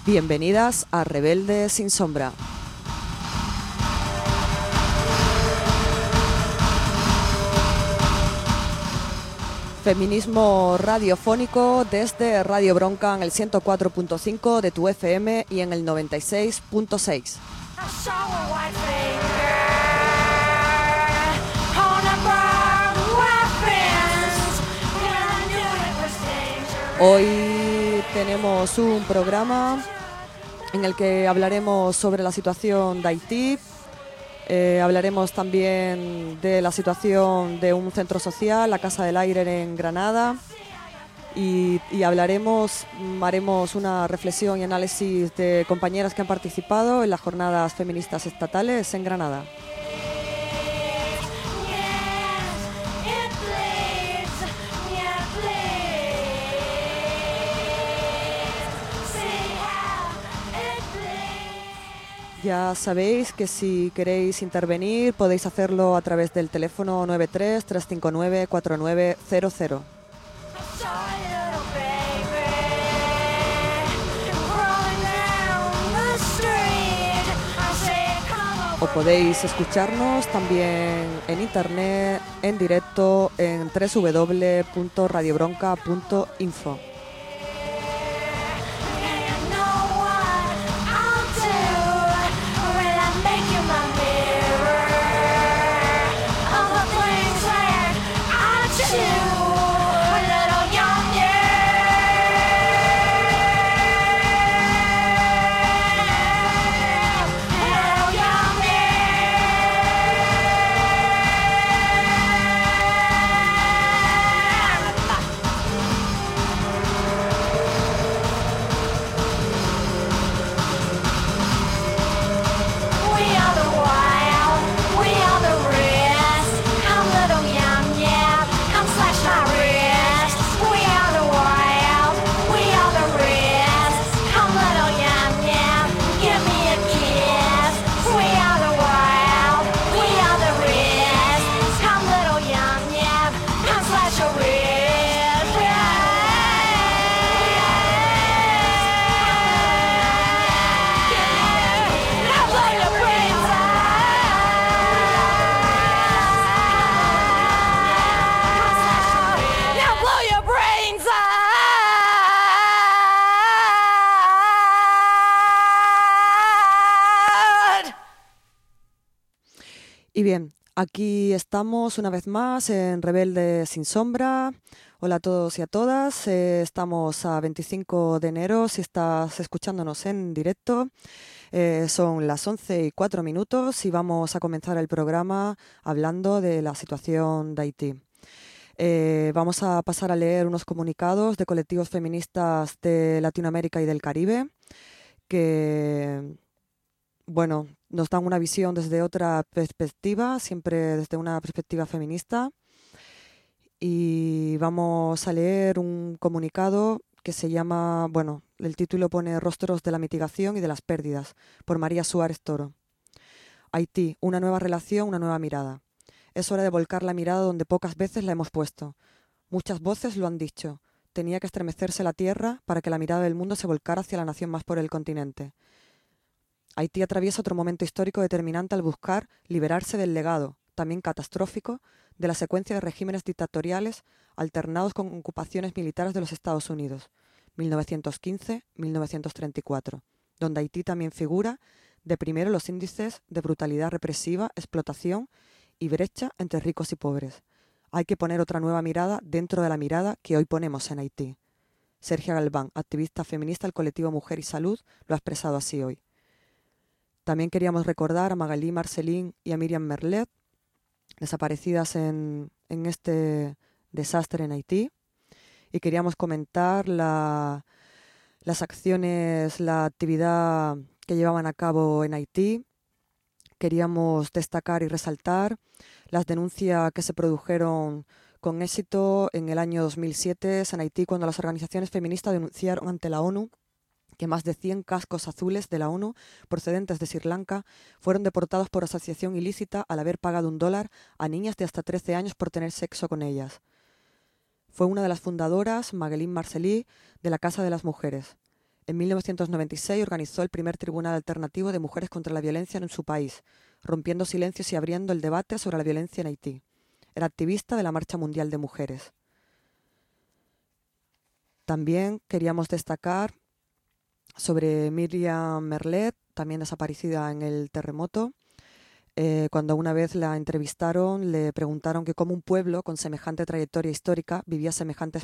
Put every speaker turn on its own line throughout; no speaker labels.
Bienvenidas a Rebelde sin Sombra. Feminismo radiofónico desde Radio Bronca en el 104.5 de tu FM y en el 96.6. Hoy tenemos un programa en el que hablaremos sobre la situación de Haití, hablaremos también de la situación de un centro social, la Casa del Aire en Granada, y haremos una reflexión y análisis de compañeras que han participado en las jornadas feministas estatales en Granada. Ya sabéis que si queréis intervenir podéis hacerlo a través del teléfono 93-359-4900. O podéis escucharnos también en internet, en directo, en www.radiobronca.info. Y bien, aquí estamos una vez más en Rebelde sin Sombra. Hola a todos y a todas. Estamos a 25 de enero, si estás escuchándonos en directo. Son las 11:04 y vamos a comenzar el programa hablando de la situación de Haití. Vamos a pasar a leer unos comunicados de colectivos feministas de Latinoamérica y del Caribe que, bueno, nos dan una visión desde otra perspectiva, siempre desde una perspectiva feminista. Y vamos a leer un comunicado que se llama, bueno, el título pone Rostros de la mitigación y de las pérdidas, por María Suárez Toro. Haití, una nueva relación, una nueva mirada. Es hora de volcar la mirada donde pocas veces la hemos puesto. Muchas voces lo han dicho. Tenía que estremecerse la tierra para que la mirada del mundo se volcara hacia la nación más por el continente. Haití atraviesa otro momento histórico determinante al buscar liberarse del legado, también catastrófico, de la secuencia de regímenes dictatoriales alternados con ocupaciones militares de los Estados Unidos, 1915-1934, donde Haití también figura de primero los índices de brutalidad represiva, explotación y brecha entre ricos y pobres. Hay que poner otra nueva mirada dentro de la mirada que hoy ponemos en Haití. Sergia Galván, activista feminista del colectivo Mujer y Salud, lo ha expresado así hoy. También queríamos recordar a Magalí Marcelín y a Miriam Merlet, desaparecidas en este desastre en Haití. Y queríamos comentar las acciones, la actividad que llevaban a cabo en Haití. Queríamos destacar y resaltar las denuncias que se produjeron con éxito en el año 2007 en Haití, cuando las organizaciones feministas denunciaron ante la ONU que más de 100 cascos azules de la ONU procedentes de Sri Lanka fueron deportados por asociación ilícita al haber pagado $1 a niñas de hasta 13 años por tener sexo con ellas. Fue una de las fundadoras, Maguelín Marcelí, de la Casa de las Mujeres. En 1996 organizó el primer tribunal alternativo de mujeres contra la violencia en su país, rompiendo silencios y abriendo el debate sobre la violencia en Haití. Era activista de la Marcha Mundial de Mujeres. También queríamos destacar sobre Miriam Merlet, también desaparecida en el terremoto. Cuando una vez la entrevistaron, le preguntaron que cómo un pueblo con semejante trayectoria histórica vivían semejantes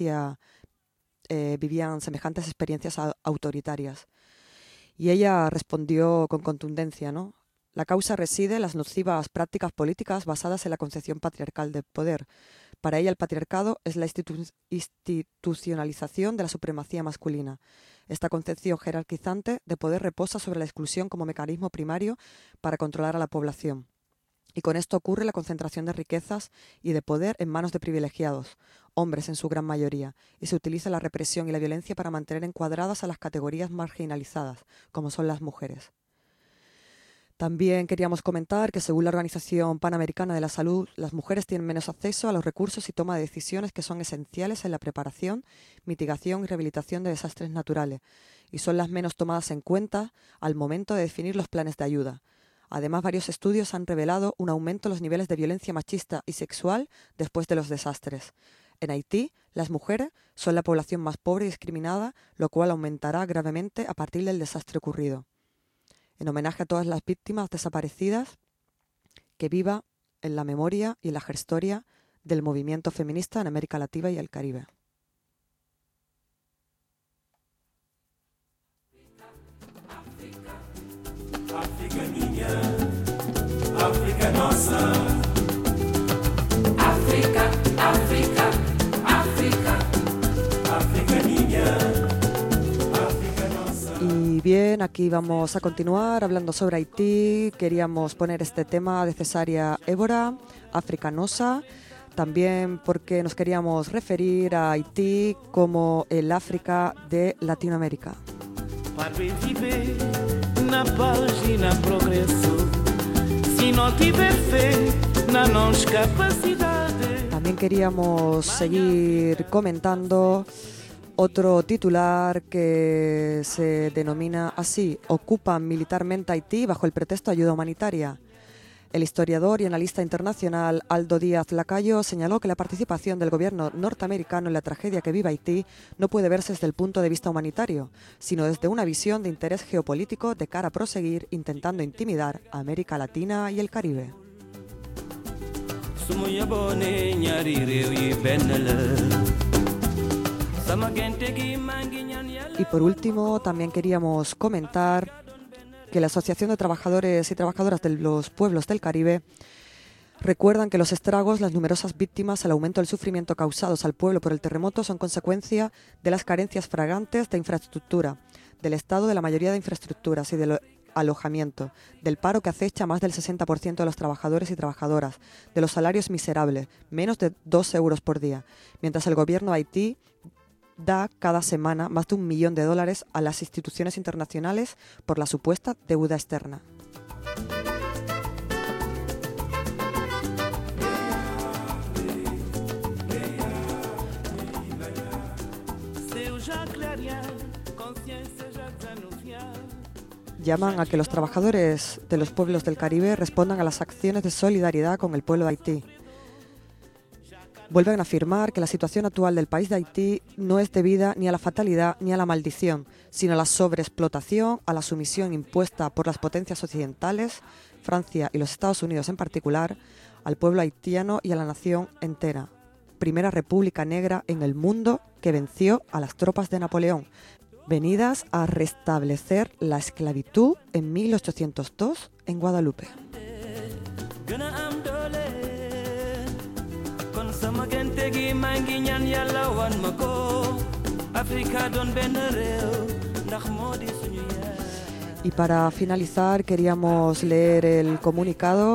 experiencias autoritarias. Y ella respondió con contundencia, ¿no? La causa reside en las nocivas prácticas políticas basadas en la concepción patriarcal del poder. Para ella el patriarcado es la institucionalización de la supremacía masculina. Esta concepción jerarquizante de poder reposa sobre la exclusión como mecanismo primario para controlar a la población. Y con esto ocurre la concentración de riquezas y de poder en manos de privilegiados, hombres en su gran mayoría, y se utiliza la represión y la violencia para mantener encuadradas a las categorías marginalizadas, como son las mujeres. También queríamos comentar que según la Organización Panamericana de la Salud, las mujeres tienen menos acceso a los recursos y toma de decisiones que son esenciales en la preparación, mitigación y rehabilitación de desastres naturales, y son las menos tomadas en cuenta al momento de definir los planes de ayuda. Además, varios estudios han revelado un aumento en los niveles de violencia machista y sexual después de los desastres. En Haití, las mujeres son la población más pobre y discriminada, lo cual aumentará gravemente a partir del desastre ocurrido. En homenaje a todas las víctimas desaparecidas, que viva en la memoria y en la historia del movimiento feminista en América Latina y el Caribe.
África minha, África nossa. África, África, África, África minha, África nossa.
Y bien, aquí vamos a continuar hablando sobre Haití. Queríamos poner este tema de Cesárea Évora, África nossa, también porque nos queríamos referir a Haití como el África de Latinoamérica.
Na página progresso, si no tiver fe na nos capacidade.
También queríamos seguir comentando otro titular que se denomina así: ocupan militarmente Haití bajo el pretexto de ayuda humanitaria. El historiador y analista internacional Aldo Díaz Lacayo señaló que la participación del gobierno norteamericano en la tragedia que vive Haití no puede verse desde el punto de vista humanitario, sino desde una visión de interés geopolítico de cara a proseguir intentando intimidar a América Latina y el Caribe. Y por último, también queríamos comentar que la Asociación de Trabajadores y Trabajadoras de los Pueblos del Caribe recuerdan que los estragos, las numerosas víctimas, el aumento del sufrimiento causados al pueblo por el terremoto son consecuencia de las carencias flagrantes de infraestructura, del estado de la mayoría de infraestructuras y del alojamiento, del paro que acecha a más del 60% de los trabajadores y trabajadoras, de los salarios miserables, menos de 2 euros por día, mientras el gobierno de Haití da cada semana más de $1 millón a las instituciones internacionales por la supuesta deuda externa. Llaman a que los trabajadores de los pueblos del Caribe respondan a las acciones de solidaridad con el pueblo de Haití. Vuelven a afirmar que la situación actual del país de Haití no es debida ni a la fatalidad ni a la maldición, sino a la sobreexplotación, a la sumisión impuesta por las potencias occidentales, Francia y los Estados Unidos en particular, al pueblo haitiano y a la nación entera. Primera república negra en el mundo que venció a las tropas de Napoleón, venidas a restablecer la esclavitud en 1802 en Guadalupe. Y para finalizar queríamos leer el comunicado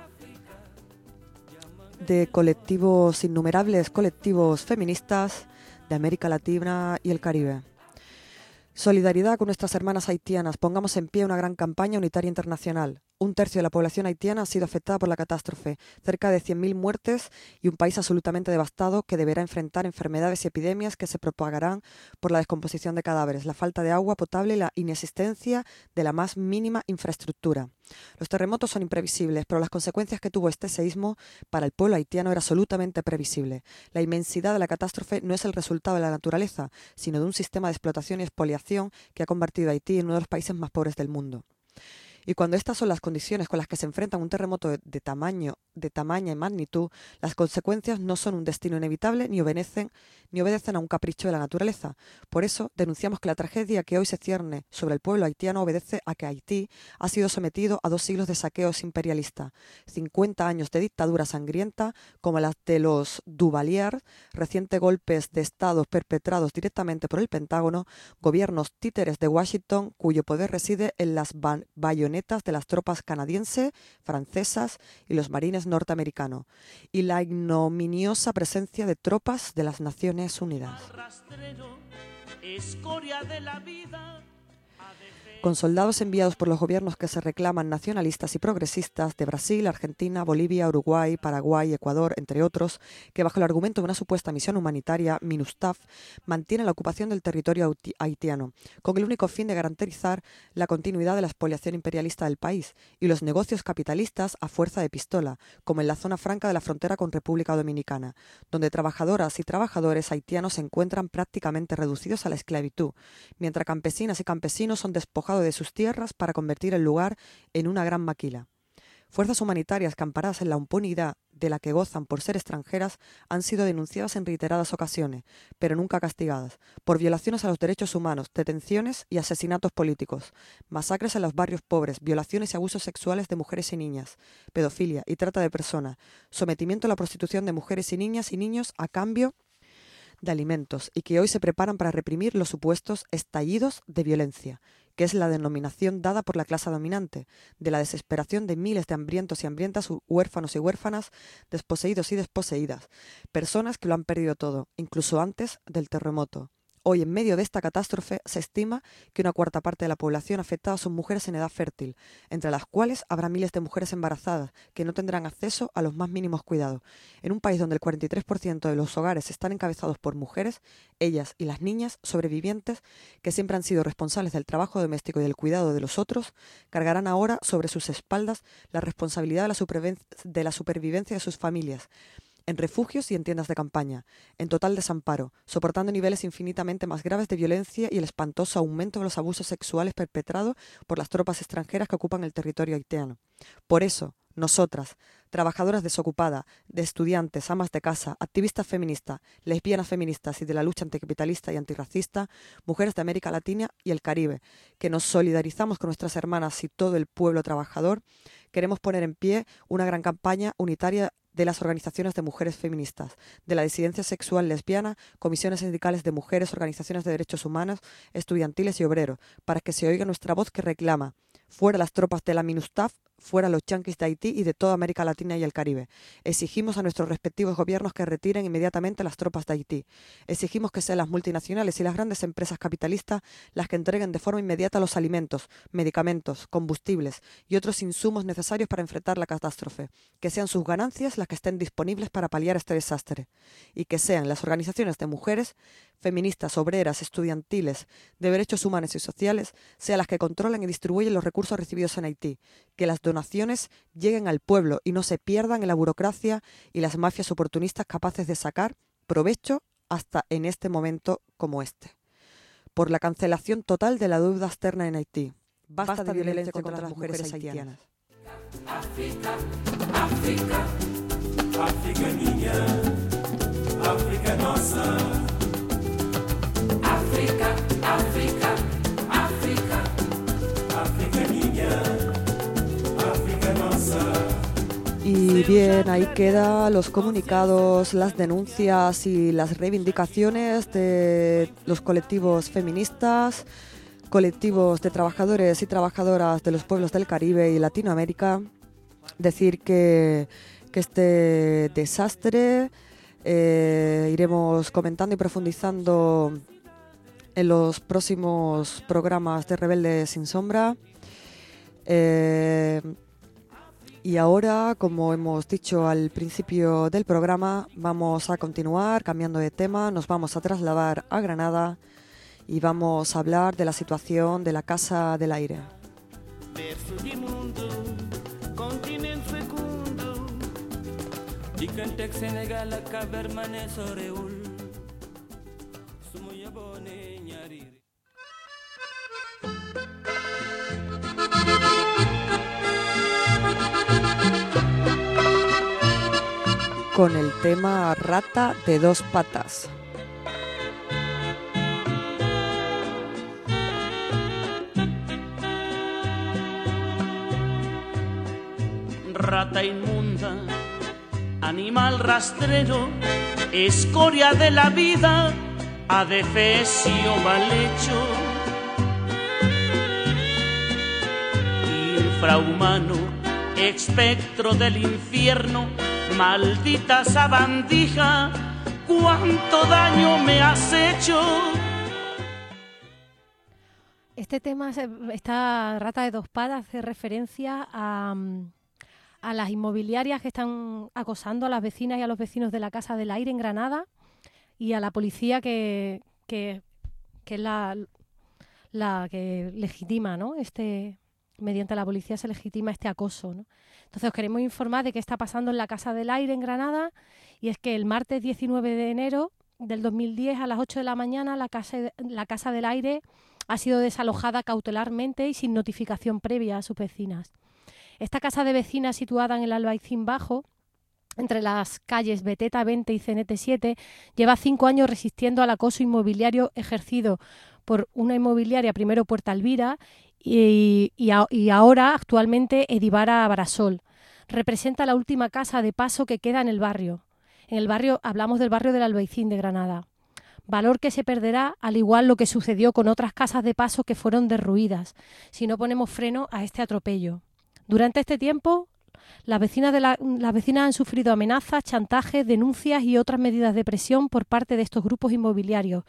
de colectivos, innumerables colectivos feministas de América Latina y el Caribe. Solidaridad con nuestras hermanas haitianas. Pongamos en pie una gran campaña unitaria internacional. Un tercio de la población haitiana ha sido afectada por la catástrofe, cerca de 100.000 muertes y un país absolutamente devastado que deberá enfrentar enfermedades y epidemias que se propagarán por la descomposición de cadáveres, la falta de agua potable y la inexistencia de la más mínima infraestructura. Los terremotos son imprevisibles, pero las consecuencias que tuvo este seísmo para el pueblo haitiano era absolutamente previsible. La inmensidad de la catástrofe no es el resultado de la naturaleza, sino de un sistema de explotación y expoliación que ha convertido a Haití en uno de los países más pobres del mundo. Y cuando estas son las condiciones con las que se enfrenta un terremoto de tamaña y magnitud, las consecuencias no son un destino inevitable ni obedecen a un capricho de la naturaleza. Por eso denunciamos que la tragedia que hoy se cierne sobre el pueblo haitiano obedece a que Haití ha sido sometido a 2 siglos de saqueos imperialistas, 50 años de dictadura sangrienta como las de los Duvalier, recientes golpes de Estado perpetrados directamente por el Pentágono, gobiernos títeres de Washington cuyo poder reside en las bayonetas de las tropas canadienses, francesas y los marines norteamericanos, y la ignominiosa presencia de tropas de las Naciones Unidas. Con soldados enviados por los gobiernos que se reclaman nacionalistas y progresistas de Brasil, Argentina, Bolivia, Uruguay, Paraguay, Ecuador, entre otros, que bajo el argumento de una supuesta misión humanitaria, MINUSTAH, mantiene la ocupación del territorio haitiano, con el único fin de garantizar la continuidad de la expoliación imperialista del país y los negocios capitalistas a fuerza de pistola, como en la zona franca de la frontera con República Dominicana, donde trabajadoras y trabajadores haitianos se encuentran prácticamente reducidos a la esclavitud, mientras campesinas y campesinos son despojados de sus tierras para convertir el lugar en una gran maquila. Fuerzas humanitarias que amparadas en la impunidad de la que gozan por ser extranjeras han sido denunciadas en reiteradas ocasiones, pero nunca castigadas, por violaciones a los derechos humanos, detenciones y asesinatos políticos, masacres en los barrios pobres, violaciones y abusos sexuales de mujeres y niñas, pedofilia y trata de personas, sometimiento a la prostitución de mujeres y niñas y niños a cambio de alimentos, y que hoy se preparan para reprimir los supuestos estallidos de violencia, que es la denominación dada por la clase dominante, de la desesperación de miles de hambrientos y hambrientas, huérfanos y huérfanas, desposeídos y desposeídas, personas que lo han perdido todo, incluso antes del terremoto. Hoy, en medio de esta catástrofe, se estima que una cuarta parte de la población afectada son mujeres en edad fértil, entre las cuales habrá miles de mujeres embarazadas que no tendrán acceso a los más mínimos cuidados. En un país donde el 43% de los hogares están encabezados por mujeres, ellas y las niñas sobrevivientes, que siempre han sido responsables del trabajo doméstico y del cuidado de los otros, cargarán ahora sobre sus espaldas la responsabilidad de la supervivencia de sus familias, en refugios y en tiendas de campaña, en total desamparo, soportando niveles infinitamente más graves de violencia y el espantoso aumento de los abusos sexuales perpetrados por las tropas extranjeras que ocupan el territorio haitiano. Por eso, nosotras, trabajadoras desocupadas, de estudiantes, amas de casa, activistas feministas, lesbianas feministas y de la lucha anticapitalista y antirracista, mujeres de América Latina y el Caribe, que nos solidarizamos con nuestras hermanas y todo el pueblo trabajador, queremos poner en pie una gran campaña unitaria de las organizaciones de mujeres feministas, de la disidencia sexual lesbiana, comisiones sindicales de mujeres, organizaciones de derechos humanos, estudiantiles y obreros, para que se oiga nuestra voz que reclama fuera las tropas de la MINUSTAH, fuera los yanquis de Haití y de toda América Latina y el Caribe. Exigimos a nuestros respectivos gobiernos que retiren inmediatamente las tropas de Haití. Exigimos que sean las multinacionales y las grandes empresas capitalistas las que entreguen de forma inmediata los alimentos, medicamentos, combustibles y otros insumos necesarios para enfrentar la catástrofe. Que sean sus ganancias las que estén disponibles para paliar este desastre. Y que sean las organizaciones de mujeres, feministas, obreras, estudiantiles, de derechos humanos y sociales, sean las que controlen y distribuyen los recursos recibidos en Haití. Que las donaciones lleguen al pueblo y no se pierdan en la burocracia y las mafias oportunistas capaces de sacar provecho hasta en este momento como este. Por la cancelación total de la deuda externa en Haití. Basta de violencia contra las mujeres haitianas.
África, África, África minha, África nossa. África, África, África, África minha, África nossa.
Y bien, ahí quedan los comunicados, las denuncias y las reivindicaciones de los colectivos feministas, colectivos de trabajadores y trabajadoras de los pueblos del Caribe y Latinoamérica. Decir que este desastre iremos comentando y profundizando en los próximos programas de Rebeldes sin Sombra. Y ahora, como hemos dicho al principio del programa, vamos a continuar cambiando de tema, nos vamos a trasladar a Granada y vamos a hablar de la situación de la Casa del Aire.
Berço de mundo, continente fecundo.
Dikantec Sénégal ak Cabermané sorewul sumu yebone ñaari
Con el tema Rata de dos patas.
Rata inmunda, animal rastrero, escoria de la vida, adefesio mal hecho. Infrahumano, espectro del infierno, maldita sabandija, cuánto daño me has hecho.
Este tema, esta Rata de dos patas, hace referencia a las inmobiliarias que están acosando a las vecinas y a los vecinos de la Casa del Aire en Granada y a la policía que es la que legitima, ¿no? Mediante la policía se legitima este acoso, ¿no? Entonces os queremos informar de qué está pasando en la Casa del Aire en Granada, y es que el martes 19 de enero del 2010 a las 8 de la mañana la Casa del Aire ha sido desalojada cautelarmente y sin notificación previa a sus vecinas. Esta casa de vecinas, situada en el Albaicín Bajo, entre las calles Beteta 20 y Cenete 7, lleva 5 años resistiendo al acoso inmobiliario ejercido por una inmobiliaria, primero Puerta Elvira y ahora actualmente Edivara Barasol. Representa la última casa de paso que queda en el barrio. En el barrio hablamos del barrio del Albaicín de Granada. Valor que se perderá, al igual lo que sucedió con otras casas de paso que fueron derruidas, si no ponemos freno a este atropello. Durante este tiempo, las vecinas han sufrido amenazas, chantajes, denuncias y otras medidas de presión por parte de estos grupos inmobiliarios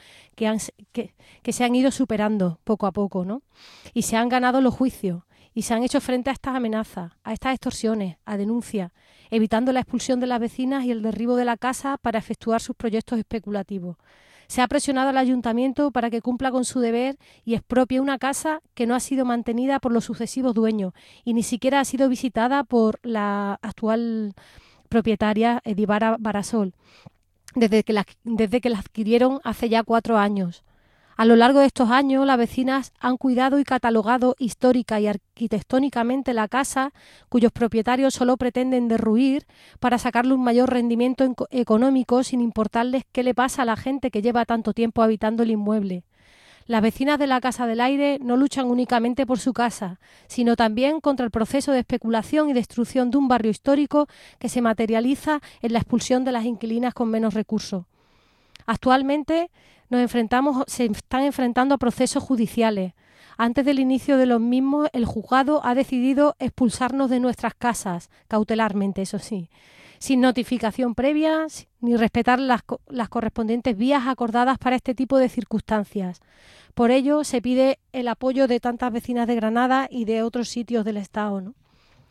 que se han ido superando poco a poco, ¿no? Y se han ganado los juicios y se han hecho frente a estas amenazas, a estas extorsiones, a denuncias, evitando la expulsión de las vecinas y el derribo de la casa para efectuar sus proyectos especulativos. Se ha presionado al ayuntamiento para que cumpla con su deber y expropie una casa que no ha sido mantenida por los sucesivos dueños y ni siquiera ha sido visitada por la actual propietaria Edivara Barasol, desde que la adquirieron hace ya 4 años. A lo largo de estos años, las vecinas han cuidado y catalogado histórica y arquitectónicamente la casa, cuyos propietarios solo pretenden derruir para sacarle un mayor rendimiento económico sin importarles qué le pasa a la gente que lleva tanto tiempo habitando el inmueble. Las vecinas de la Casa del Aire no luchan únicamente por su casa, sino también contra el proceso de especulación y destrucción de un barrio histórico que se materializa en la expulsión de las inquilinas con menos recursos. Actualmente se están enfrentando a procesos judiciales. Antes del inicio de los mismos, el juzgado ha decidido expulsarnos de nuestras casas, cautelarmente, eso sí, sin notificación previa ni respetar las correspondientes vías acordadas para este tipo de circunstancias. Por ello, se pide el apoyo de tantas vecinas de Granada y de otros sitios del Estado, ¿no?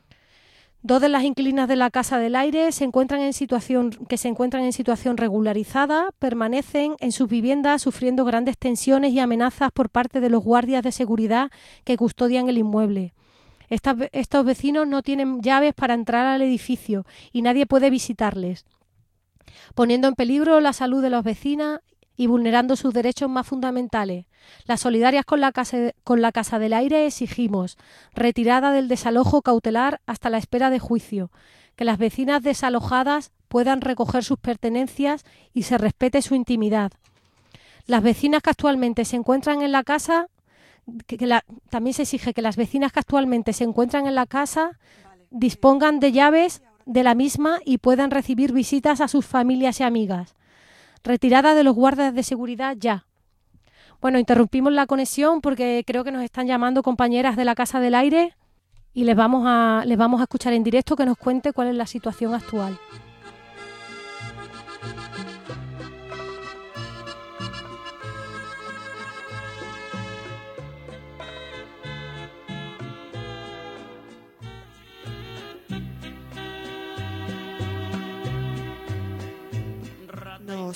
2 de las inquilinas de la Casa del Aire que se encuentran en situación regularizada permanecen en sus viviendas sufriendo grandes tensiones y amenazas por parte de los guardias de seguridad que custodian el inmueble. Estos vecinos no tienen llaves para entrar al edificio y nadie puede visitarles, poniendo en peligro la salud de las vecinas y vulnerando sus derechos más fundamentales. Las solidarias con la Casa del Aire exigimos retirada del desalojo cautelar hasta la espera de juicio, que las vecinas desalojadas puedan recoger sus pertenencias y se respete su intimidad. Las vecinas que actualmente se encuentran en la casa, también se exige que las vecinas que actualmente se encuentran en la casa dispongan de llaves de la misma y puedan recibir visitas a sus familias y amigas. Retirada de los guardias de seguridad ya. Bueno, interrumpimos la conexión porque creo que nos están llamando compañeras de la Casa del Aire y les vamos a escuchar en directo que nos cuente cuál es la situación actual.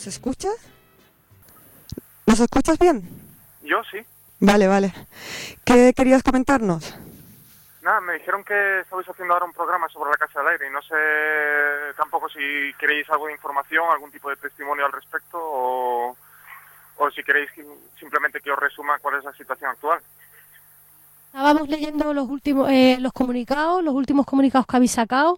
¿Nos escuchas? ¿Nos escuchas bien?
Yo sí.
Vale, vale. ¿Qué querías comentarnos?
Nada, me dijeron que estabais haciendo ahora un programa sobre la Casa del Aire y no sé tampoco si queréis algo de información, algún tipo de testimonio al respecto o si queréis simplemente que os resuma cuál es la situación actual.
Estábamos leyendo los últimos los últimos comunicados que habéis sacado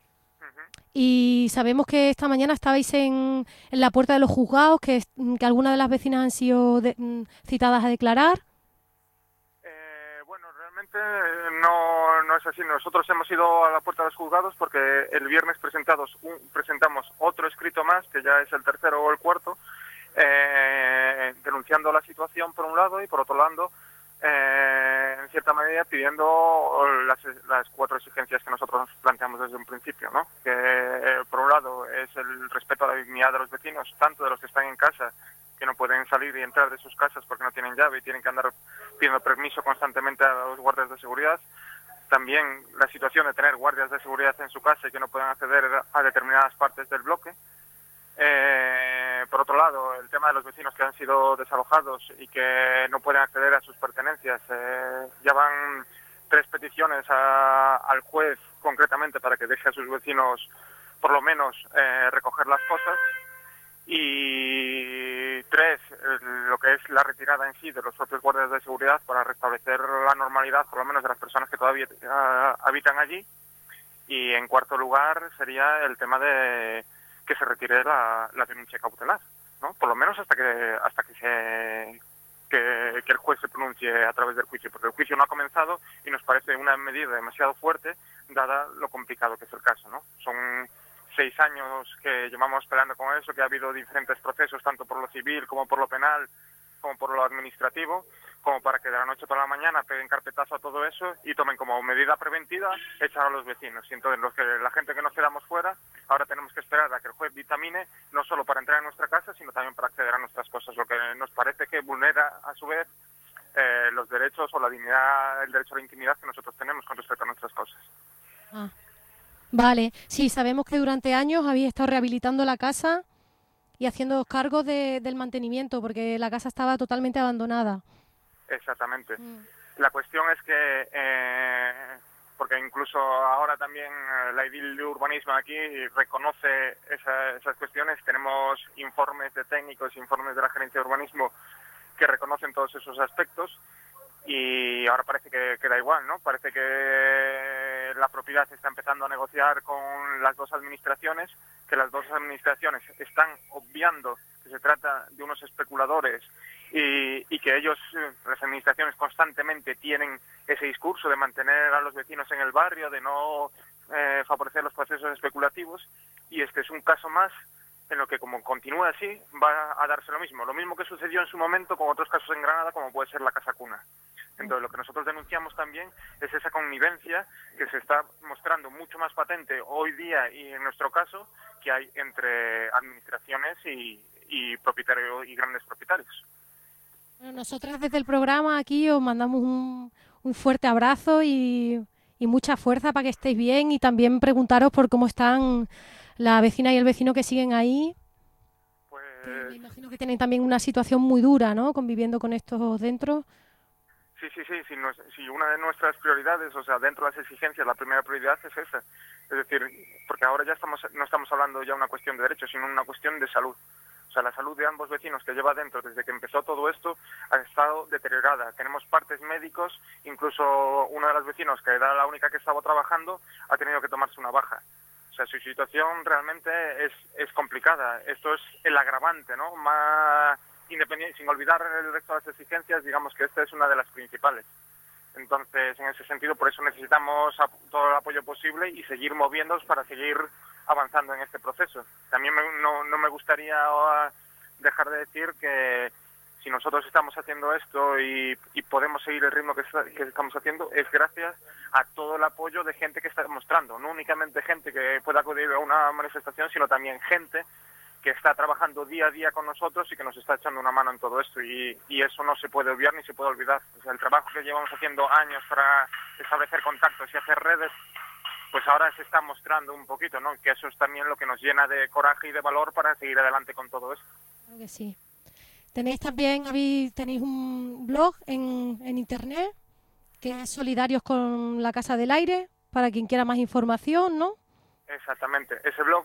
y sabemos que esta mañana estabais en la puerta de los juzgados, que algunas de las vecinas han sido citadas a declarar.
Bueno, realmente no es así. Nosotros hemos ido a la puerta de los juzgados porque el viernes presentamos otro escrito más, que ya es el tercero o el cuarto, denunciando la situación por un lado y por otro lado, en cierta medida pidiendo las 4 exigencias que nosotros planteamos desde un principio, ¿no? Que por un lado es el respeto a la dignidad de los vecinos, tanto de los que están en casa, que no pueden salir y entrar de sus casas porque no tienen llave y tienen que andar pidiendo permiso constantemente a los guardias de seguridad. También la situación de tener guardias de seguridad en su casa y que no pueden acceder a determinadas partes del bloque. Por otro lado, el tema de los vecinos que han sido desalojados y que no pueden acceder a sus pertenencias. Ya van 3 peticiones al juez concretamente para que deje a sus vecinos por lo menos recoger las cosas. Y 3, lo que es la retirada en sí de los propios guardias de seguridad para restablecer la normalidad, por lo menos de las personas que todavía habitan allí. Y en cuarto lugar sería el tema de que se retire la denuncia cautelar, ¿no? Por lo menos hasta que el juez se pronuncie a través del juicio, porque el juicio no ha comenzado y nos parece una medida demasiado fuerte, dada lo complicado que es el caso, ¿no? Son 6 años que llevamos peleando con eso, que ha habido diferentes procesos, tanto por lo civil como por lo penal, como por lo administrativo, como para que de la noche a la mañana peguen carpetazo a todo eso y tomen como medida preventiva echar a los vecinos. Y entonces la gente que nos quedamos fuera, ahora tenemos que esperar a que el juez dictamine, no solo para entrar en nuestra casa, sino también para acceder a nuestras cosas, lo que nos parece que vulnera a su vez los derechos o la dignidad, el derecho a la intimidad que nosotros tenemos con respecto a nuestras cosas.
Vale, sí, sabemos que durante años habéis estado rehabilitando la casa y haciendo cargo del mantenimiento, porque la casa estaba totalmente abandonada.
Exactamente. La cuestión es que, porque incluso ahora también la edil de urbanismo aquí reconoce esas cuestiones, tenemos informes de técnicos, informes de la gerencia de urbanismo que reconocen todos esos aspectos. Y ahora parece que da igual, ¿no? Parece que la propiedad está empezando a negociar con las 2 administraciones, que las 2 administraciones están obviando que se trata de unos especuladores y que ellos, las administraciones, constantemente tienen ese discurso de mantener a los vecinos en el barrio, de no favorecer los procesos especulativos, y este es un caso más en lo que, como continúa así, va a darse lo mismo que sucedió en su momento con otros casos en Granada, como puede ser la Casa Cuna. Entonces, lo que nosotros denunciamos también es esa connivencia que se está mostrando mucho más patente hoy día y en nuestro caso que hay entre administraciones y propietarios y grandes propietarios.
Bueno, nosotras desde el programa aquí os mandamos un fuerte abrazo y mucha fuerza para que estéis bien, y también preguntaros por cómo están la vecina y el vecino que siguen ahí.
Pues
me imagino que tienen también una situación muy dura, ¿no?, conviviendo con estos dentro.
Sí, si una de nuestras prioridades, o sea, dentro de las exigencias, la primera prioridad es esa. Es decir, porque ahora ya no estamos hablando ya de una cuestión de derechos, sino una cuestión de salud. O sea, la salud de ambos vecinos que lleva dentro desde que empezó todo esto ha estado deteriorada. Tenemos partes médicos, incluso una de las vecinos, que era la única que estaba trabajando, ha tenido que tomarse una baja. O sea, su situación realmente es complicada. Esto es el agravante, ¿no? Más independiente, sin olvidar el resto de las exigencias, digamos que esta es una de las principales. Entonces, en ese sentido, por eso necesitamos todo el apoyo posible y seguir moviéndonos para seguir avanzando en este proceso. También no me gustaría dejar de decir que si nosotros estamos haciendo esto y podemos seguir el ritmo que estamos haciendo, es gracias a todo el apoyo de gente que está demostrando, no únicamente gente que pueda acudir a una manifestación, sino también gente que está trabajando día a día con nosotros y que nos está echando una mano en todo esto, y eso no se puede obviar ni se puede olvidar. O sea, el trabajo que llevamos haciendo años para establecer contactos y hacer redes pues ahora se está mostrando un poquito, ¿no? Que eso es también lo que nos llena de coraje y de valor para seguir adelante con todo esto.
Claro que sí. Tenéis un blog en internet que es Solidarios con la Casa del Aire, para quien quiera más información, ¿no?
Exactamente. Ese blog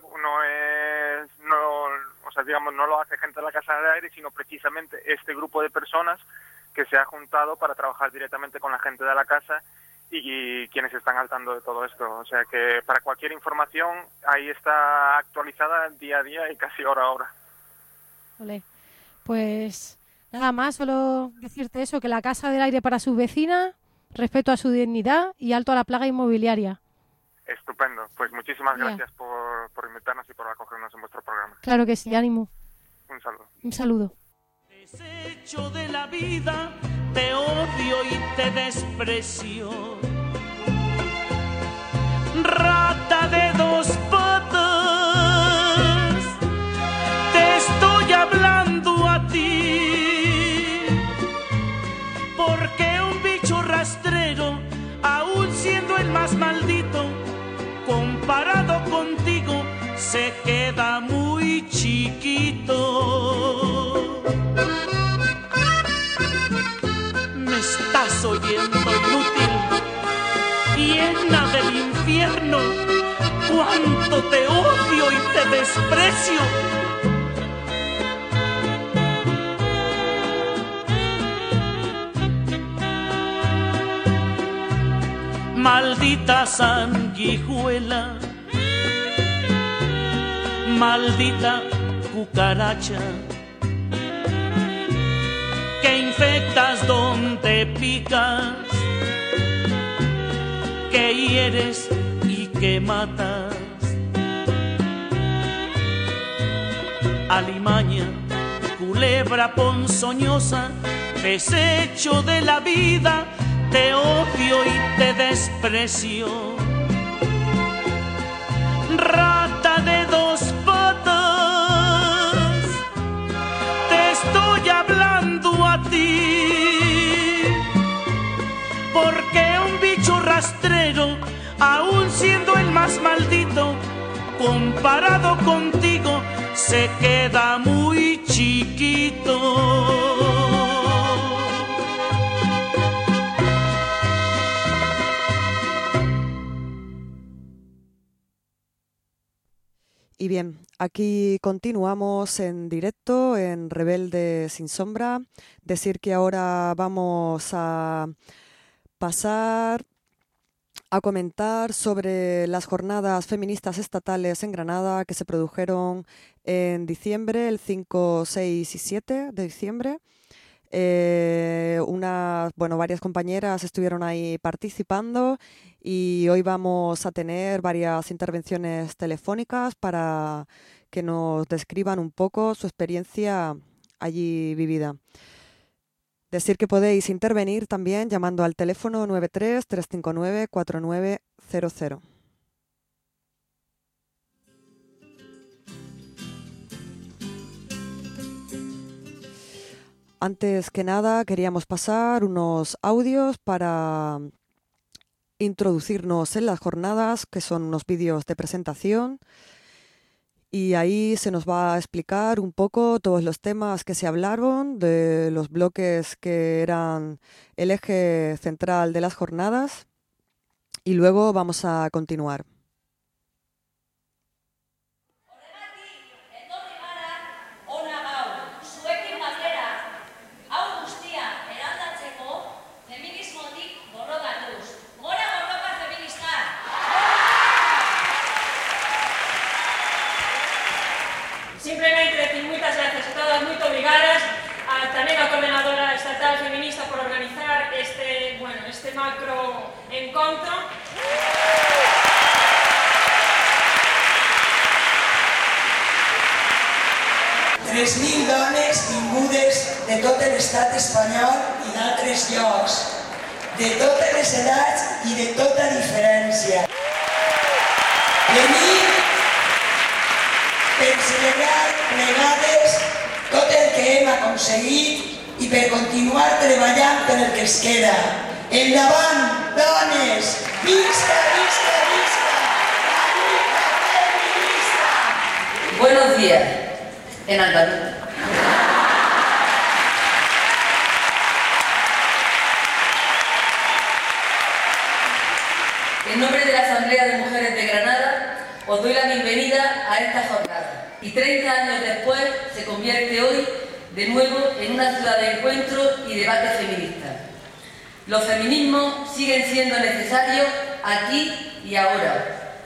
no lo hace gente de la Casa del Aire, sino precisamente este grupo de personas que se ha juntado para trabajar directamente con la gente de la casa y quienes están al tanto de todo esto. O sea que para cualquier información ahí está actualizada día a día y casi hora a hora.
Vale. Pues nada más, solo decirte eso, que la Casa del Aire para sus vecinas, respeto a su dignidad y alto a la plaga inmobiliaria.
Estupendo. Pues muchísimas gracias por invitarnos y por acogernos en vuestro programa.
Claro que sí, ánimo.
Un saludo.
Un saludo.
Desecho de la vida, te odio y te desprecio. Rata de dos patas, te estoy hablando a ti, porque un bicho rastrero, aún siendo el más maldito, comparado contigo, se queda muy chiquito. Me estás oyendo, inútil, llena del infierno, cuánto te odio y te desprecio. Maldita sanguijuela, maldita cucaracha, que infectas donde picas, que hieres y que matas. Alimaña, culebra ponzoñosa, desecho de la vida, te odio y te desprecio. Rata de dos patas, te estoy hablando a ti, porque un bicho rastrero, aún siendo el más maldito, comparado contigo, se queda muy chiquito.
Y bien, aquí continuamos en directo en Rebelde Sin Sombra. Decir que ahora vamos a pasar a comentar sobre las jornadas feministas estatales en Granada que se produjeron en diciembre, el 5, 6 y 7 de diciembre. Varias compañeras estuvieron ahí participando y hoy vamos a tener varias intervenciones telefónicas para que nos describan un poco su experiencia allí vivida. Decir que podéis intervenir también llamando al teléfono 93-359-4900. Antes que nada, queríamos pasar unos audios para introducirnos en las jornadas, que son unos vídeos de presentación. Y ahí se nos va a explicar un poco todos los temas que se hablaron, de los bloques que eran el eje central de las jornadas. Y luego vamos a continuar.
Simplemente decir muchas gracias a todas, muy obrigadas, también a la Coordinadora Estatal Feminista por organizar este macro encontro.
3.000 dones vingudes de tot l'estat espanyol i d'altres llocs, de totes les edats i de tota diferència. Venim per celebrar plegades tot el que hem aconseguit i per continuar treballant per el que es queda. Endavant, dones! Visca, visca, visca!
Buenos días, en andaluz. En nombre de la Asamblea de Mujeres de Granada, os doy la bienvenida a esta jornada. Y 30 años después se convierte hoy de nuevo en una ciudad de encuentro y debate feminista. Los feminismos siguen siendo necesarios aquí y ahora.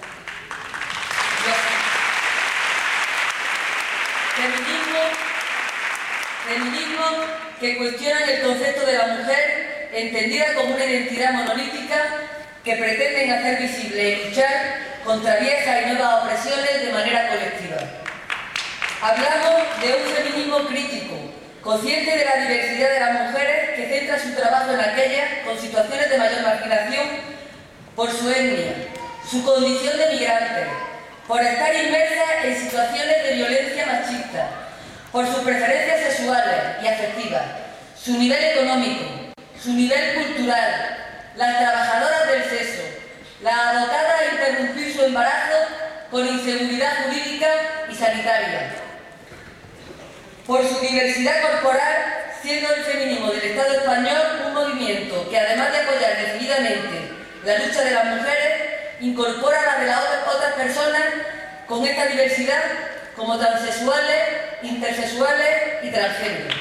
Feminismos que cuestionan el concepto de la mujer entendida como una identidad monolítica que pretenden hacer visible y luchar contra viejas y nuevas opresiones de manera colectiva. Hablamos de un feminismo crítico, consciente de la diversidad de las mujeres que centra su trabajo en aquellas con situaciones de mayor marginación por su etnia, su condición de migrantes, por estar inmersas en situaciones de violencia machista, por sus preferencias sexuales y afectivas, su nivel económico, su nivel cultural, las trabajadoras del sexo, las abocadas a interrumpir su embarazo con inseguridad jurídica y sanitaria, por su diversidad corporal, siendo el feminismo del Estado español un movimiento que, además de apoyar decididamente la lucha de las mujeres, incorpora a la de las otras personas con esta diversidad como transexuales, intersexuales y transgénero.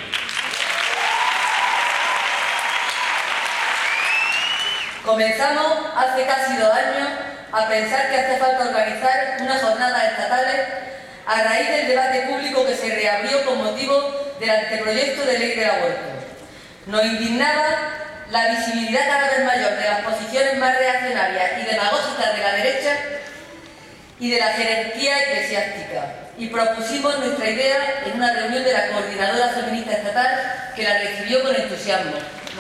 Comenzamos hace casi 2 años a pensar que hace falta organizar unas jornadas estatales a raíz del debate público que se reabrió con motivo del anteproyecto de ley del aborto. Nos indignaba la visibilidad cada vez mayor de las posiciones más reaccionarias y demagógicas de la derecha y de la jerarquía eclesiástica, y propusimos nuestra idea en una reunión de la Coordinadora Feminista Estatal, que la recibió con entusiasmo.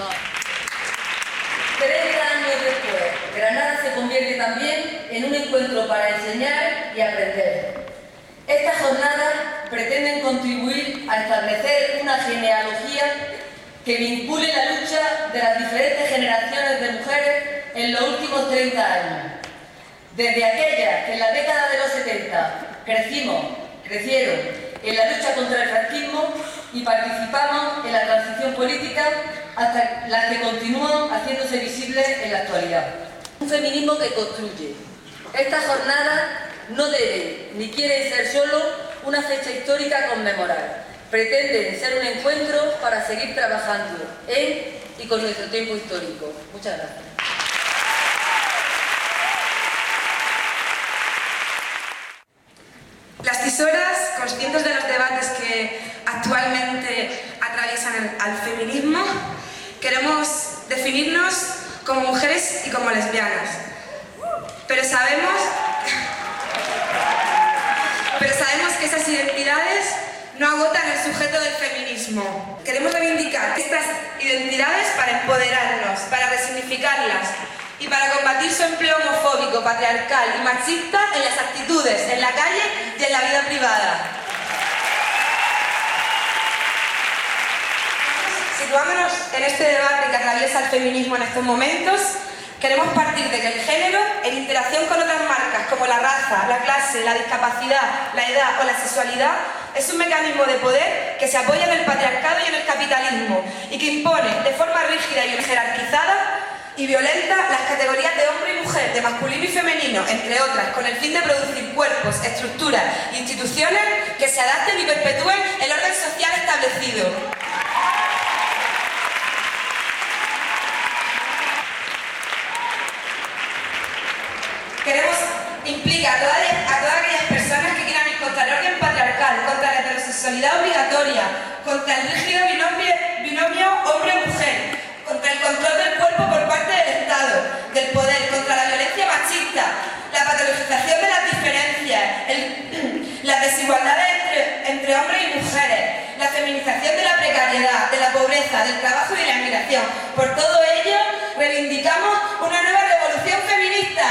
30 años después, Granada se convierte también en un encuentro para enseñar y aprender. Estas jornadas pretenden contribuir a establecer una genealogía que vincule la lucha de las diferentes generaciones de mujeres en los últimos 30 años. Desde aquellas que en la década de los 70 crecieron en la lucha contra el franquismo y participamos en la transición política, hasta las que continúan haciéndose visibles en la actualidad. Un feminismo que construye. Estas jornadas no deben ni quieren ser solo una fecha histórica a conmemorar. Pretenden ser un encuentro para seguir trabajando en y con nuestro tiempo histórico. Muchas gracias.
Las tisoras, conscientes de los debates que actualmente atraviesan al feminismo, queremos definirnos como mujeres y como lesbianas. Pero sabemos que esas identidades no agotan el sujeto del feminismo. Queremos reivindicar estas identidades para empoderarnos, para resignificarlas y para combatir su empleo homofóbico, patriarcal y machista en las actitudes, en la calle y en la vida privada. Situándonos en este debate que atraviesa el feminismo en estos momentos, queremos partir de que el género, en interacción con otras marcas como la raza, la clase, la discapacidad, la edad o la sexualidad, es un mecanismo de poder que se apoya en el patriarcado y en el capitalismo y que impone de forma rígida y jerarquizada y violenta las categorías de hombre y mujer, de masculino y femenino, entre otras, con el fin de producir cuerpos, estructuras e instituciones que se adapten y perpetúen el orden social establecido. Queremos implicar a todas aquellas personas que quieran ir contra el orden patriarcal, contra la heterosexualidad obligatoria, contra el rígido binomio hombre-mujer, contra el control del cuerpo por parte del Estado, del poder, contra la violencia machista, la patologización de las diferencias, las desigualdades entre hombres y mujeres, la feminización de la precariedad, de la pobreza, del trabajo y de la inmigración. Por todo ello, reivindicamos una nueva revolución feminista.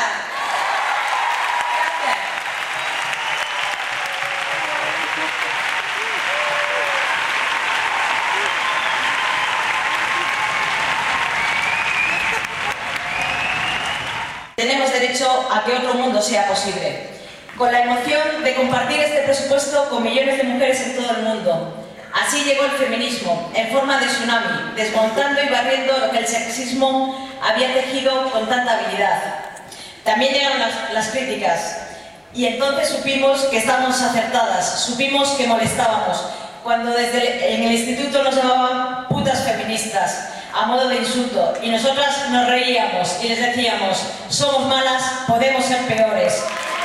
Tenemos derecho a que otro mundo sea posible.
con la emoción de compartir este presupuesto con millones de mujeres en todo el mundo. Así llegó el feminismo, en forma de tsunami, desmontando y barriendo lo que el sexismo había tejido con tanta habilidad. También llegaron las críticas, y entonces supimos que estábamos acertadas, supimos que molestábamos, cuando en el instituto nos llamaban putas feministas, a modo de insulto, y nosotras nos reíamos y les decíamos: somos malas, podemos ser peores.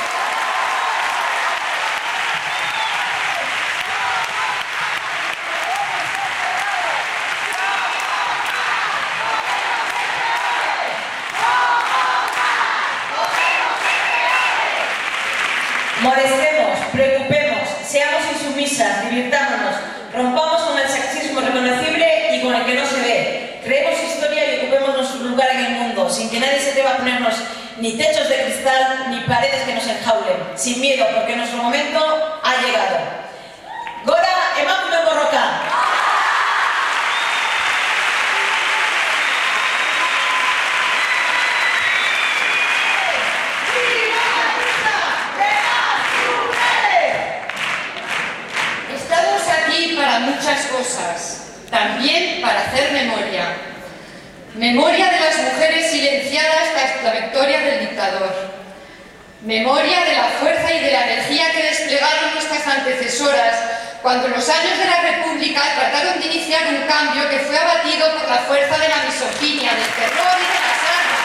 Molestemos, preocupemos, seamos insumisas, divirtámonos, rompamos con el sexismo reconocible y con el que no se ve. Creemos historia y ocupemos nuestro lugar en el mundo, sin que nadie se atreva a ponernos ni techos de cristal ni paredes que nos enjaulen, sin miedo, porque nuestro momento ha llegado. Gora emakume borroka!
Para muchas cosas, también para hacer memoria. Memoria de las mujeres silenciadas tras la victoria del dictador. Memoria de la fuerza y de la energía que desplegaron nuestras antecesoras cuando en los años de la República trataron de iniciar un cambio que fue abatido por la fuerza de la misoginia, del terror y de las armas.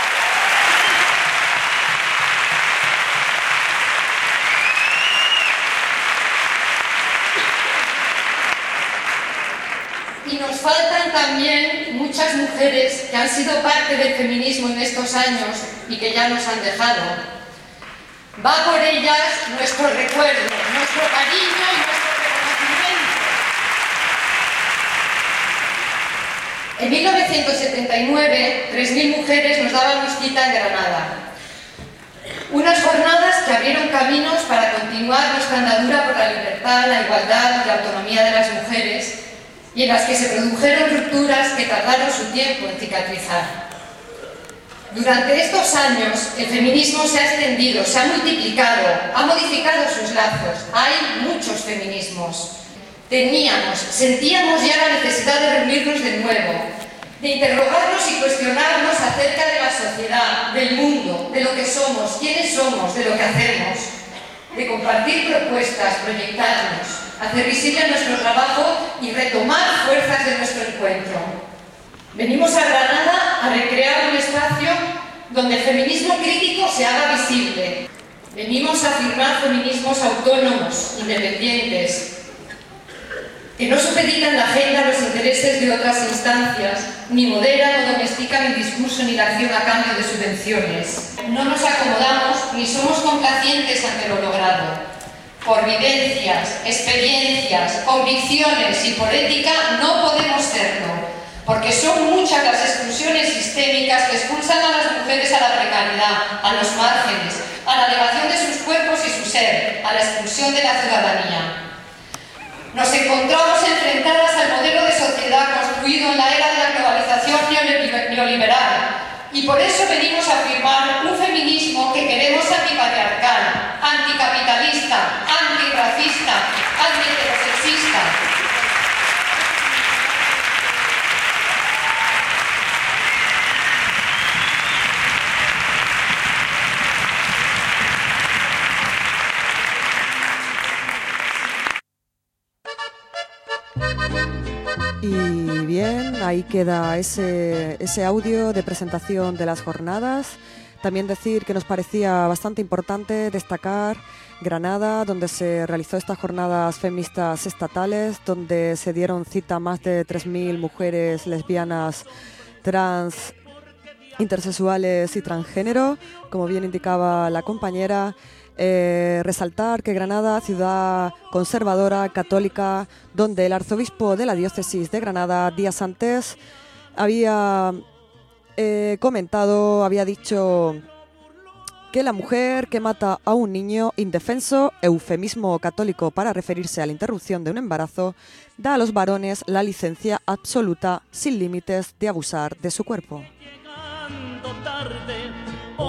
Y nos faltan también muchas mujeres que han sido parte del feminismo en estos años y que ya nos han dejado. Va por ellas nuestro recuerdo, nuestro cariño y nuestro reconocimiento. En 1979, 3.000 mujeres nos dábamos cita en Granada. Unas jornadas que abrieron caminos para continuar nuestra andadura por la libertad, la igualdad y la autonomía de las mujeres, y en las que se produjeron rupturas que tardaron su tiempo en cicatrizar. Durante estos años, el feminismo se ha extendido, se ha multiplicado, ha modificado sus lazos. Hay muchos feminismos. Sentíamos ya la necesidad de reunirnos de nuevo, de interrogarnos y cuestionarnos acerca de la sociedad, del mundo, de lo que somos, quiénes somos, de lo que hacemos, de compartir propuestas, proyectarnos, hacer visible nuestro trabajo y retomar fuerzas de nuestro encuentro. Venimos a Granada a recrear un espacio donde el feminismo crítico se haga visible. Venimos a afirmar feminismos autónomos, independientes, que no supeditan la agenda a los intereses de otras instancias, ni moderan o domestican el discurso ni la acción a cambio de subvenciones. No nos acomodamos ni somos complacientes ante lo logrado. Por vivencias, experiencias, convicciones y por ética no podemos serlo, porque son muchas las exclusiones sistémicas que expulsan a las mujeres a la precariedad, a los márgenes, a la negación de sus cuerpos y su ser, a la expulsión de la ciudadanía. Nos encontramos enfrentadas al modelo de sociedad construido en la era de la globalización neoliberal, y por eso venimos a afirmar un feminismo que queremos antipatriarcal, anticapitalista, antirracista, antiheterosexista.
Y bien, ahí queda ese audio de presentación de las jornadas. También decir que nos parecía bastante importante destacar Granada, donde se realizó estas jornadas feministas estatales, donde se dieron cita a más de 3.000 mujeres lesbianas, trans, intersexuales y transgénero, como bien indicaba la compañera. Resaltar que Granada, ciudad conservadora, católica, donde el arzobispo de la diócesis de Granada, días antes, había había dicho que la mujer que mata a un niño indefenso, eufemismo católico para referirse a la interrupción de un embarazo, da a los varones la licencia absoluta, sin límites, de abusar de su cuerpo.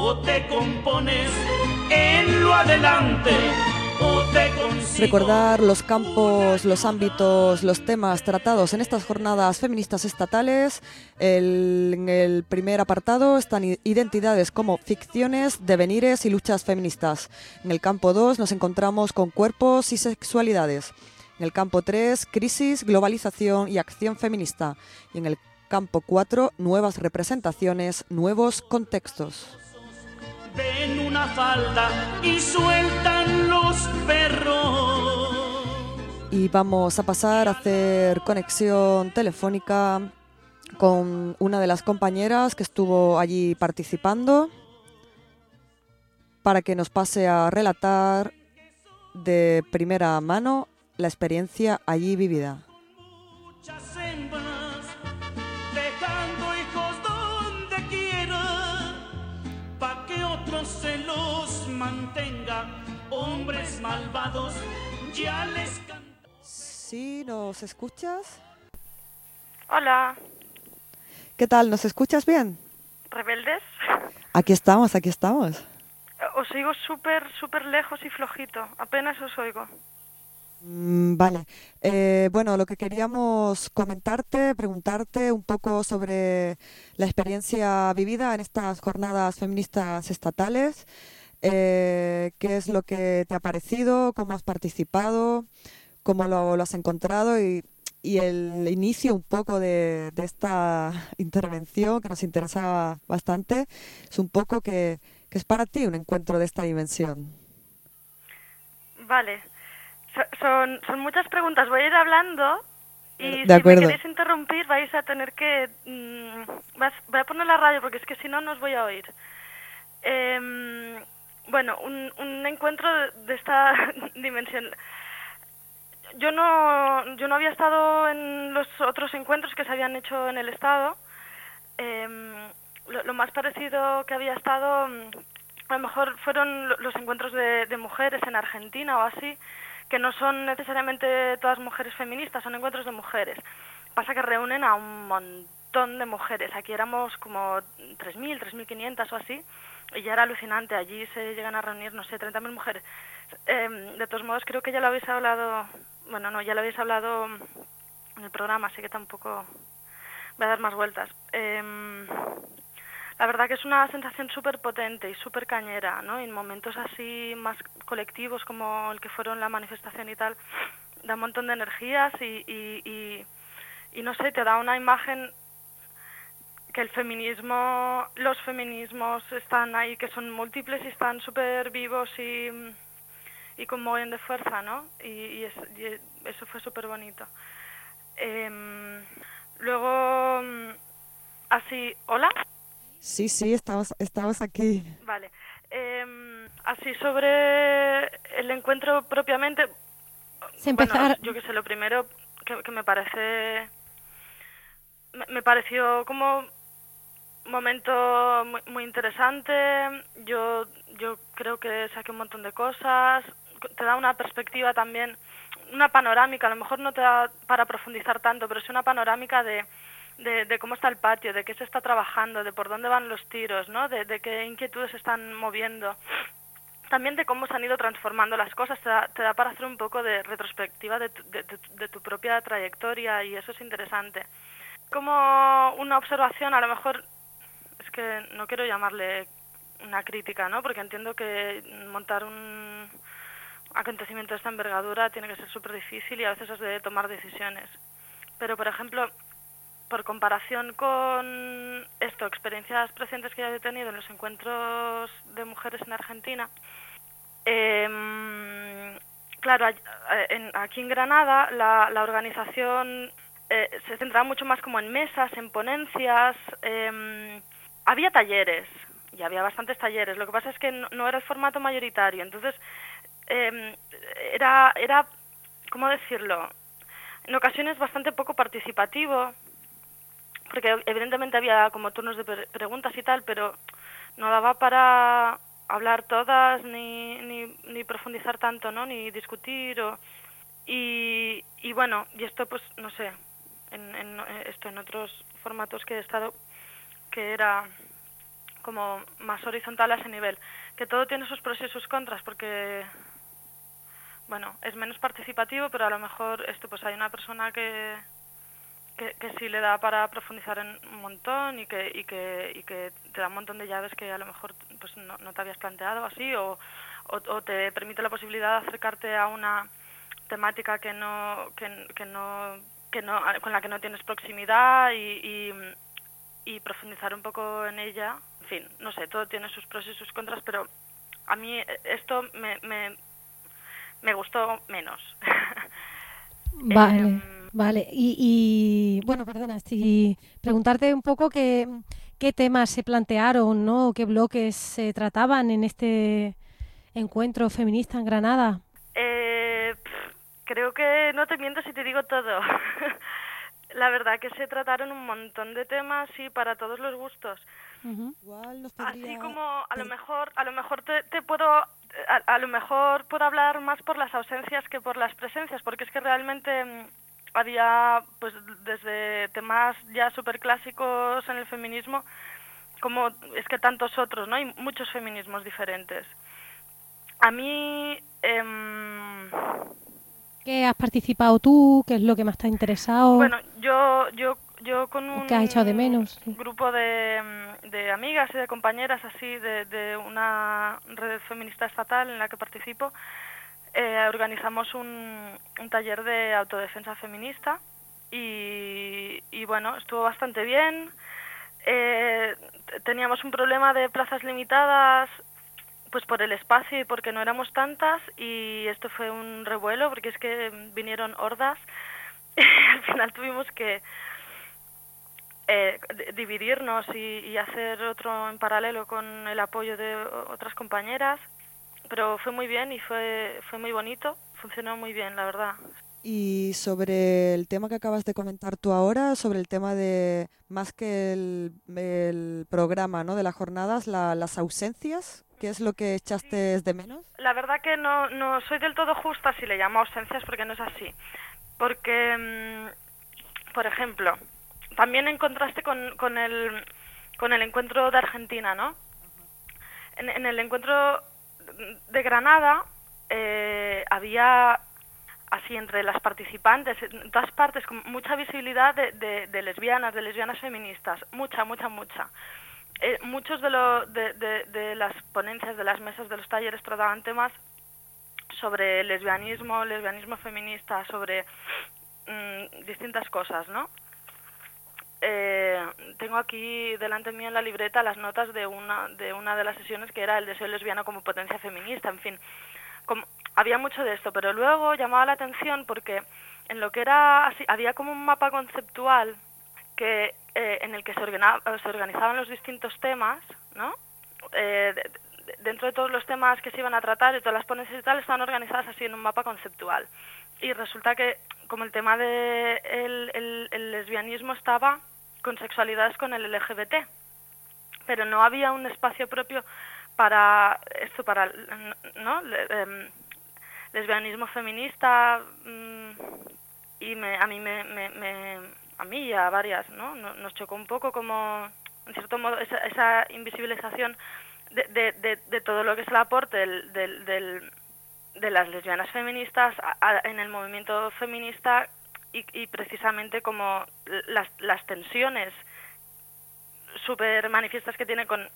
o te compones en lo adelante o te consigo.
Recordar los campos, los ámbitos, los temas tratados en estas jornadas feministas estatales. En el primer apartado están identidades como ficciones, devenires y luchas feministas. En el campo 2 nos encontramos con cuerpos y sexualidades. En el campo 3, crisis, globalización y acción feminista. Y en el campo 4, nuevas representaciones, nuevos contextos.
Ven una falda y sueltan los perros.
Y vamos a pasar a hacer conexión telefónica con una de las compañeras que estuvo allí participando para que nos pase a relatar de primera mano la experiencia allí vivida.
Muchas hembras dejando hijos donde quiera, pa' que otros se los mantenga. Hombres malvados ya les cantan.
¿Sí nos escuchas?
Hola,
¿Qué tal? ¿Nos escuchas bien?
rebeldes.
Aquí estamos, aquí estamos.
Os oigo súper lejos y flojito. Apenas os oigo.
Vale. Bueno, lo que queríamos comentarte, preguntarte un poco sobre la experiencia vivida en estas jornadas feministas estatales. ¿Qué es lo que te ha parecido? ¿Cómo has participado? ¿Cómo lo has encontrado? Y el inicio un poco de esta intervención que nos interesaba bastante es un poco que es para ti un encuentro de esta dimensión.
Vale. Son muchas preguntas. Voy a ir hablando y
De acuerdo.
si me queréis interrumpir vais a tener que... voy a poner la radio porque es que si no, no os voy a oír. Bueno, un encuentro de esta dimensión. Yo no había estado en los otros encuentros que se habían hecho en el Estado. Lo más parecido que había estado, a lo mejor fueron los encuentros de mujeres en Argentina o así, que no son necesariamente todas mujeres feministas, son encuentros de mujeres. Pasa que reúnen a un montón de mujeres. Aquí éramos como 3.000, 3.500 o así, y ya era alucinante. Allí se llegan a reunir, no sé, 30.000 mujeres. De todos modos, creo que ya lo habéis hablado, bueno, no, ya lo habéis hablado en el programa, así que tampoco voy a dar más vueltas. La verdad que es una sensación súper potente y súper cañera, ¿no? En momentos así más colectivos como el que fueron la manifestación y tal, da un montón de energías y no sé, te da una imagen que el feminismo, los feminismos están ahí, que son múltiples y están súper vivos y conmueven de fuerza, ¿no? Y eso fue súper bonito. Luego, así, ¿hola?
Sí, estamos aquí.
Vale. Así sobre el encuentro propiamente, bueno, yo qué sé, lo primero que me pareció como un momento muy interesante. Yo creo que saqué un montón de cosas. Te da una perspectiva también, una panorámica, a lo mejor no te da para profundizar tanto, pero sí una panorámica de cómo está el patio, de qué se está trabajando, de por dónde van los tiros, ¿no? De qué inquietudes se están moviendo. También de cómo se han ido transformando las cosas. Te da para hacer un poco de retrospectiva de tu propia trayectoria y eso es interesante. Como una observación, a lo mejor, es que no quiero llamarle una crítica, ¿no? Porque entiendo que montar un acontecimiento de esta envergadura tiene que ser súper difícil y a veces has de tomar decisiones. Pero, por ejemplo, por comparación con experiencias precedentes que ya he tenido en los encuentros de mujeres en Argentina, claro, aquí en Granada la organización se centraba mucho más como en mesas, en ponencias, había talleres, y había bastantes talleres, lo que pasa es que no era el formato mayoritario, entonces era, ¿cómo decirlo?, en ocasiones bastante poco participativo, porque evidentemente había como turnos de preguntas y tal, pero no daba para hablar todas ni profundizar tanto, ¿no? Ni discutir y bueno, y esto pues no sé, en otros formatos que he estado, que era como más horizontal a ese nivel. Que todo tiene sus pros y sus contras, porque, bueno, es menos participativo, pero a lo mejor pues hay una persona que sí le da para profundizar en un montón y que te da un montón de llaves que a lo mejor pues no te habías planteado así, o te permite la posibilidad de acercarte a una temática con la que no tienes proximidad y profundizar un poco en ella. En fin, no sé, todo tiene sus pros y sus contras, pero a mí esto me gustó menos.
Vale, vale. Y bueno, perdona, si preguntarte un poco qué temas se plantearon, ¿no? ¿Qué bloques se trataban en este encuentro feminista en Granada?
Creo que no te miento si te digo todo. La verdad que se trataron un montón de temas y para todos los gustos. Así como a lo mejor te puedo a lo mejor puedo hablar más por las ausencias que por las presencias, porque es que realmente había pues desde temas ya súper clásicos en el feminismo, como es que tantos otros, ¿no? Hay muchos feminismos diferentes. A mí
¿qué has participado tú? ¿Qué es lo que más te ha interesado?
Bueno, yo con un
¿Qué has echado de menos? Sí.
grupo de amigas y de compañeras así de una red feminista estatal en la que participo, organizamos un taller de autodefensa feminista y bueno, estuvo bastante bien. Teníamos un problema de plazas limitadas, pues por el espacio y porque no éramos tantas, y esto fue un revuelo porque es que vinieron hordas y al final tuvimos que dividirnos y hacer otro en paralelo con el apoyo de otras compañeras, pero fue muy bien y fue muy bonito, funcionó muy bien, la verdad.
Y sobre el tema que acabas de comentar tú ahora, sobre el tema de más que el programa, ¿no?, de las jornadas, las ausencias, ¿qué es lo que echaste de menos?
La verdad que no soy del todo justa si le llamo ausencias, porque no es así. Porque, por ejemplo, también en contraste con el encuentro de Argentina, ¿no? En el encuentro de Granada había, así entre las participantes, en todas partes, con mucha visibilidad de lesbianas feministas, mucha. Muchos de las ponencias, de las mesas, de los talleres trataban temas sobre lesbianismo feminista, sobre distintas cosas, ¿no? Tengo aquí delante mío en la libreta las notas de una de las sesiones, que era el deseo lesbiano como potencia feminista. En fin, había mucho de esto, pero luego llamaba la atención porque en lo que era así, había como un mapa conceptual que en el que se organizaban los distintos temas, ¿no? Dentro de todos los temas que se iban a tratar y todas las ponencias y tal, estaban organizadas así en un mapa conceptual. Y resulta que como el tema de el lesbianismo estaba con sexualidades con el LGBT, pero no había un espacio propio para esto, para, ¿no?, lesbianismo feminista, y a mí y a varias, ¿no?, nos chocó un poco como, en cierto modo, esa invisibilización de todo lo que es el aporte de las lesbianas feministas en el movimiento feminista y precisamente como las tensiones súper manifiestas que tiene con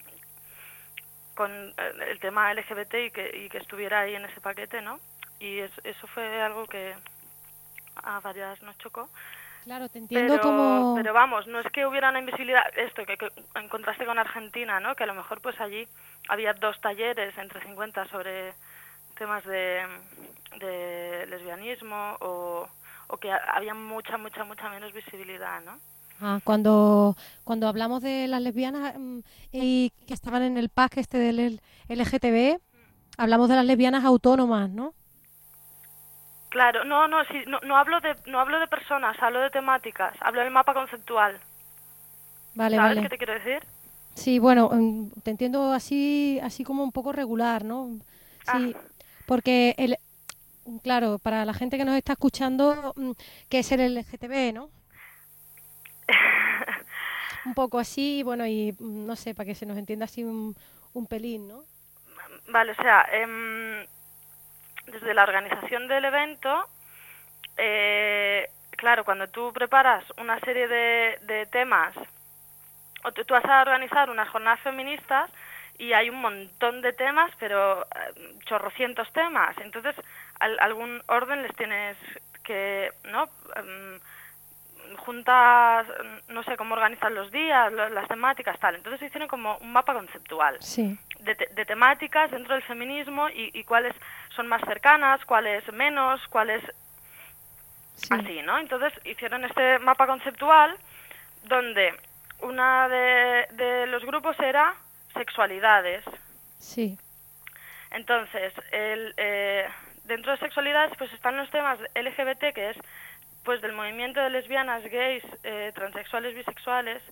el tema LGBT y que estuviera ahí en ese paquete, ¿no? Y eso fue algo que a varias nos chocó.
Claro, te entiendo
pero vamos, no es que hubiera una invisibilidad, esto que en contraste con Argentina, ¿no?, que a lo mejor pues allí había 2 talleres entre 50 sobre temas de lesbianismo o que había mucha menos visibilidad, ¿no?
Cuando hablamos de las lesbianas y que estaban en el PAC del LGTB, hablamos de las lesbianas autónomas, ¿no?
Claro, no hablo de personas, hablo de temáticas, hablo del mapa conceptual.
Vale,
¿Sabes
vale.
qué te quiero decir?
Sí, bueno, te entiendo así como un poco regular, ¿no? Sí, porque claro, para la gente que nos está escuchando, ¿qué es el LGTB, no? un poco así, bueno, y no sé, para que se nos entienda así un pelín, ¿no?
Vale, o sea, desde la organización del evento, claro, cuando tú preparas una serie de temas, o tú vas a organizar unas jornadas feministas y hay un montón de temas, pero chorrocientos temas, entonces algún orden les tienes que, ¿no? Juntas, no sé cómo organizan los días, las temáticas, tal. Entonces hicieron como un mapa conceptual de temáticas dentro del feminismo y cuáles son más cercanas, cuáles menos, cuáles así, ¿no? Entonces hicieron este mapa conceptual donde una de los grupos era sexualidades.
Sí.
Entonces, dentro de sexualidades pues están los temas LGBT, que es pues del movimiento de lesbianas, gays, transexuales, bisexuales,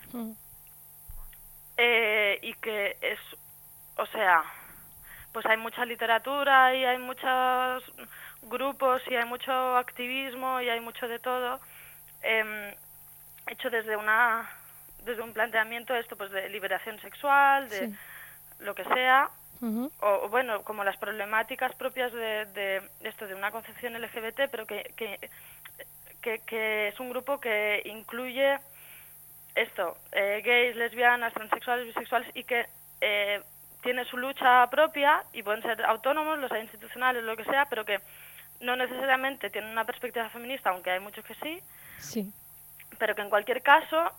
y que es, o sea, pues hay mucha literatura y hay muchos grupos y hay mucho activismo y hay mucho de todo, hecho desde un planteamiento esto pues de liberación sexual, de lo que sea, o bueno, como las problemáticas propias de esto, de una concepción LGBT, pero que es un grupo que incluye esto, gays, lesbianas, transexuales, bisexuales, y que tiene su lucha propia y pueden ser autónomos, los hay institucionales, lo que sea, pero que no necesariamente tienen una perspectiva feminista, aunque hay muchos que sí, pero que en cualquier caso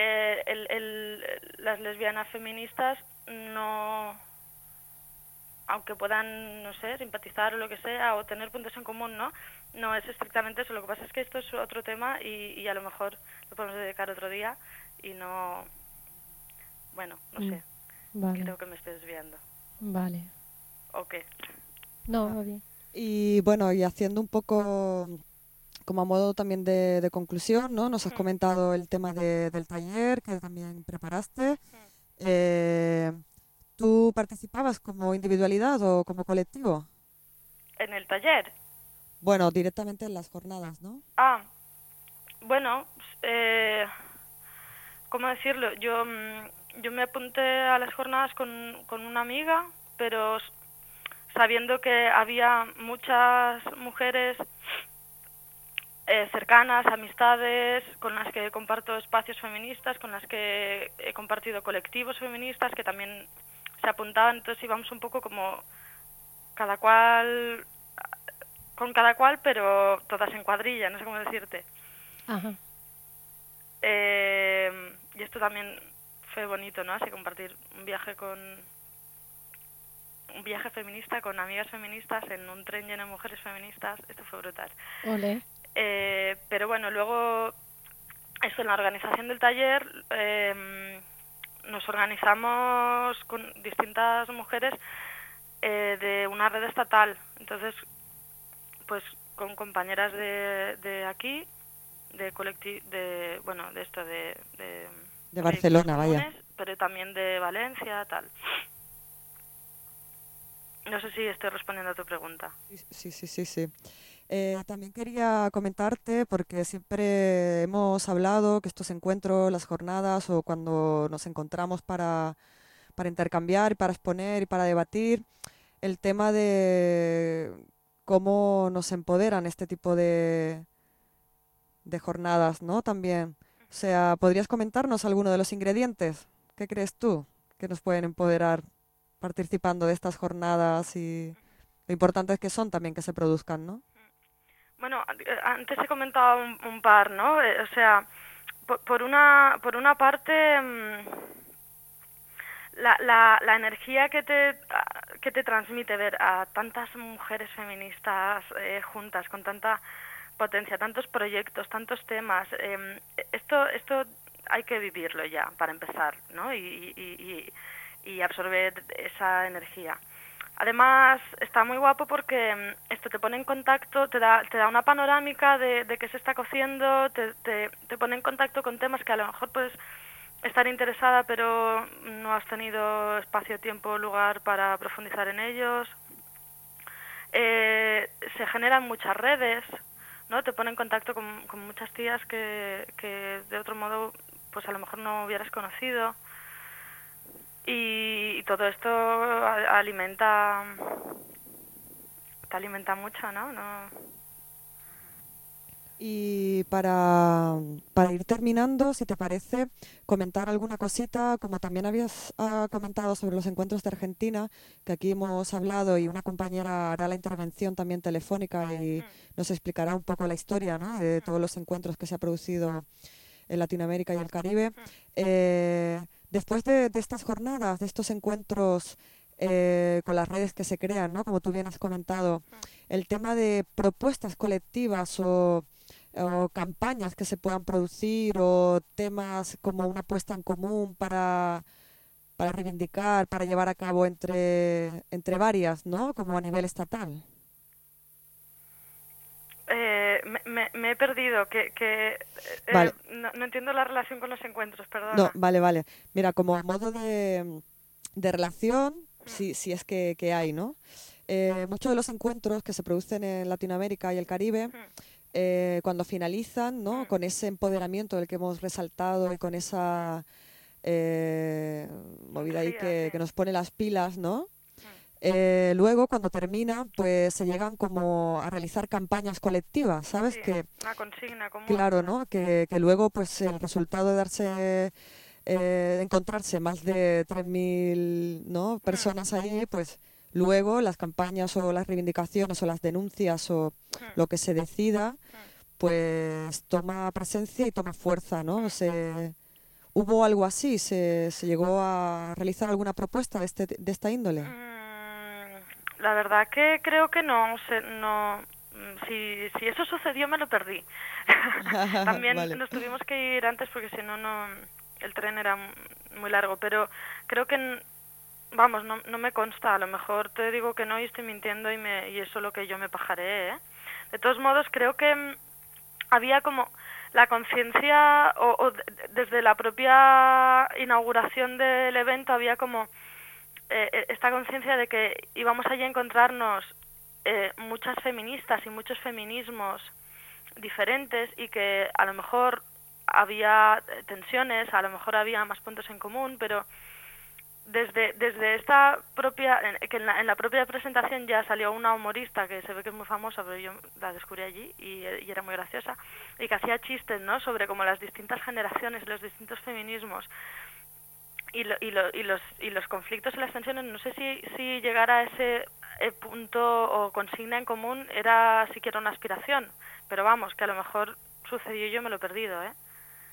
las lesbianas feministas no, aunque puedan, no sé, simpatizar o lo que sea, o tener puntos en común, no es estrictamente eso. Lo que pasa es que esto es otro tema y a lo mejor lo podemos dedicar otro día y no, bueno, no sé, creo que me estoy desviando.
Vale.
¿O qué?
No, va bien.
Y bueno, y haciendo un poco como a modo también de conclusión, ¿no? Nos has comentado el tema del taller que también preparaste. ¿Tú participabas como individualidad o como colectivo?
¿En el taller?
Bueno, directamente en las jornadas, ¿no?
Bueno, ¿cómo decirlo? Yo me apunté a las jornadas con una amiga, pero sabiendo que había muchas mujeres cercanas, amistades, con las que comparto espacios feministas, con las que he compartido colectivos feministas que también se apuntaban, entonces íbamos un poco como cada cual, con cada cual, pero todas en cuadrilla, no sé cómo decirte.
Ajá.
Y esto también fue bonito, ¿no? Así compartir un viaje feminista con amigas feministas en un tren lleno de mujeres feministas, esto fue brutal.
Olé.
Pero bueno, luego esto en la organización del taller nos organizamos con distintas mujeres de una red estatal, entonces pues con compañeras de aquí, de
Barcelona, vaya,
pero también de Valencia, tal. No sé si estoy respondiendo a tu pregunta.
Sí. También quería comentarte, porque siempre hemos hablado que estos encuentros, las jornadas o cuando nos encontramos para intercambiar, para exponer y para debatir, el tema de cómo nos empoderan este tipo de jornadas, ¿no? También. O sea, ¿podrías comentarnos alguno de los ingredientes? ¿Qué crees tú que nos pueden empoderar participando de estas jornadas y lo importantes que son también que se produzcan, ¿no?
Bueno, antes he comentado un par, ¿no? O sea, por una parte, la energía que te transmite ver a tantas mujeres feministas juntas, con tanta potencia, tantos proyectos, tantos temas, esto hay que vivirlo ya, para empezar, ¿no? Y absorber esa energía. Además, está muy guapo porque esto te pone en contacto, te da una panorámica de qué se está cociendo, te pone en contacto con temas que a lo mejor puedes estar interesada, pero no has tenido espacio, tiempo, lugar para profundizar en ellos. Se generan muchas redes, ¿no? Te pone en contacto con muchas tías que de otro modo pues a lo mejor no hubieras conocido. Y todo esto te alimenta mucho, ¿no?
Y para ir terminando, si te parece, comentar alguna cosita, como también habías comentado sobre los encuentros de Argentina, que aquí hemos hablado y una compañera hará la intervención también telefónica y nos explicará un poco la historia, ¿no?, de todos los encuentros que se ha producido en Latinoamérica y el Caribe. Después de estas jornadas, de estos encuentros con las redes que se crean, ¿no?, como tú bien has comentado, el tema de propuestas colectivas o campañas que se puedan producir o temas como una puesta en común para reivindicar, para llevar a cabo entre varias, ¿no?, como a nivel estatal.
Me he perdido,
Vale.
No entiendo la relación con los encuentros, perdona.
No, vale. Mira, como a modo de relación, si es que hay, ¿no? Muchos de los encuentros que se producen en Latinoamérica y el Caribe, cuando finalizan, ¿no?, con ese empoderamiento del que hemos resaltado y con esa movida ahí que nos pone las pilas, ¿no? Luego, cuando termina, pues se llegan como a realizar campañas colectivas, ¿sabes?
Sí,
que
una consigna común.
Claro, ¿no? Que luego, pues el resultado de encontrarse más de 3.000, ¿no?, personas ahí, pues luego las campañas o las reivindicaciones o las denuncias o lo que se decida, pues toma presencia y toma fuerza, ¿no? ¿Hubo algo así? ¿Se llegó a realizar alguna propuesta de esta índole?
La verdad que creo que no. Si eso sucedió, me lo perdí. También
Vale.
nos tuvimos que ir antes porque si no, el tren era muy largo. Pero creo que, vamos, no me consta. A lo mejor te digo que no y estoy mintiendo y eso es lo que yo me pajaré, ¿eh? De todos modos, creo que había como la conciencia, o desde la propia inauguración del evento había como esta conciencia de que íbamos allí a encontrarnos muchas feministas y muchos feminismos diferentes y que a lo mejor había tensiones, a lo mejor había más puntos en común, pero desde esta propia, que en la propia presentación ya salió una humorista que se ve que es muy famosa, pero yo la descubrí allí y era muy graciosa, y que hacía chistes, ¿no?, sobre como las distintas generaciones, los distintos feminismos y los conflictos y las tensiones. No sé si llegar a ese punto o consigna en común era siquiera una aspiración, pero vamos, que a lo mejor sucedió y yo me lo he perdido, ¿eh?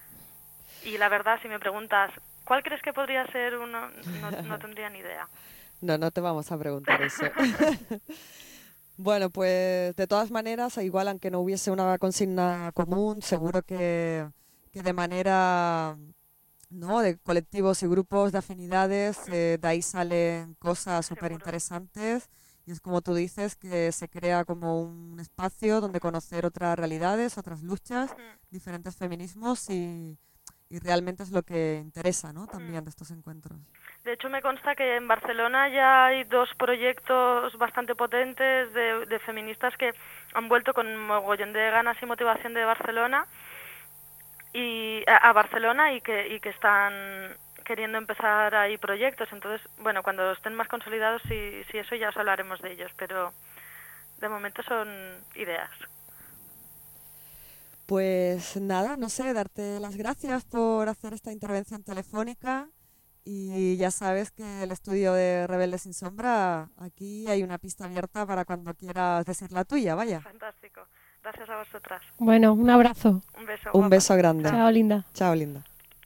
Y la verdad, si me preguntas, ¿cuál crees que podría ser uno? No tendría ni idea.
No te vamos a preguntar eso. Bueno, pues de todas maneras, igual aunque no hubiese una consigna común, seguro que de manera, ¿no?, de colectivos y grupos de afinidades, de ahí salen cosas súper interesantes. Y es como tú dices, que se crea como un espacio donde conocer otras realidades, otras luchas, diferentes feminismos y realmente es lo que interesa, ¿no?, también de estos encuentros.
De hecho, me consta que en Barcelona ya hay 2 proyectos bastante potentes de feministas que han vuelto con un mogollón de ganas y motivación de Barcelona y a Barcelona y que están queriendo empezar ahí proyectos. Entonces, bueno, cuando estén más consolidados, si eso ya os hablaremos de ellos, pero de momento son ideas.
Pues nada, no sé, darte las gracias por hacer esta intervención telefónica y ya sabes que el estudio de Rebeldes sin Sombra, aquí hay una pista abierta para cuando quieras decir la tuya, vaya.
Fantástico. Gracias a vosotras.
Bueno, un abrazo.
Un beso.
Un beso grande.
Chao, linda.
Chao, linda.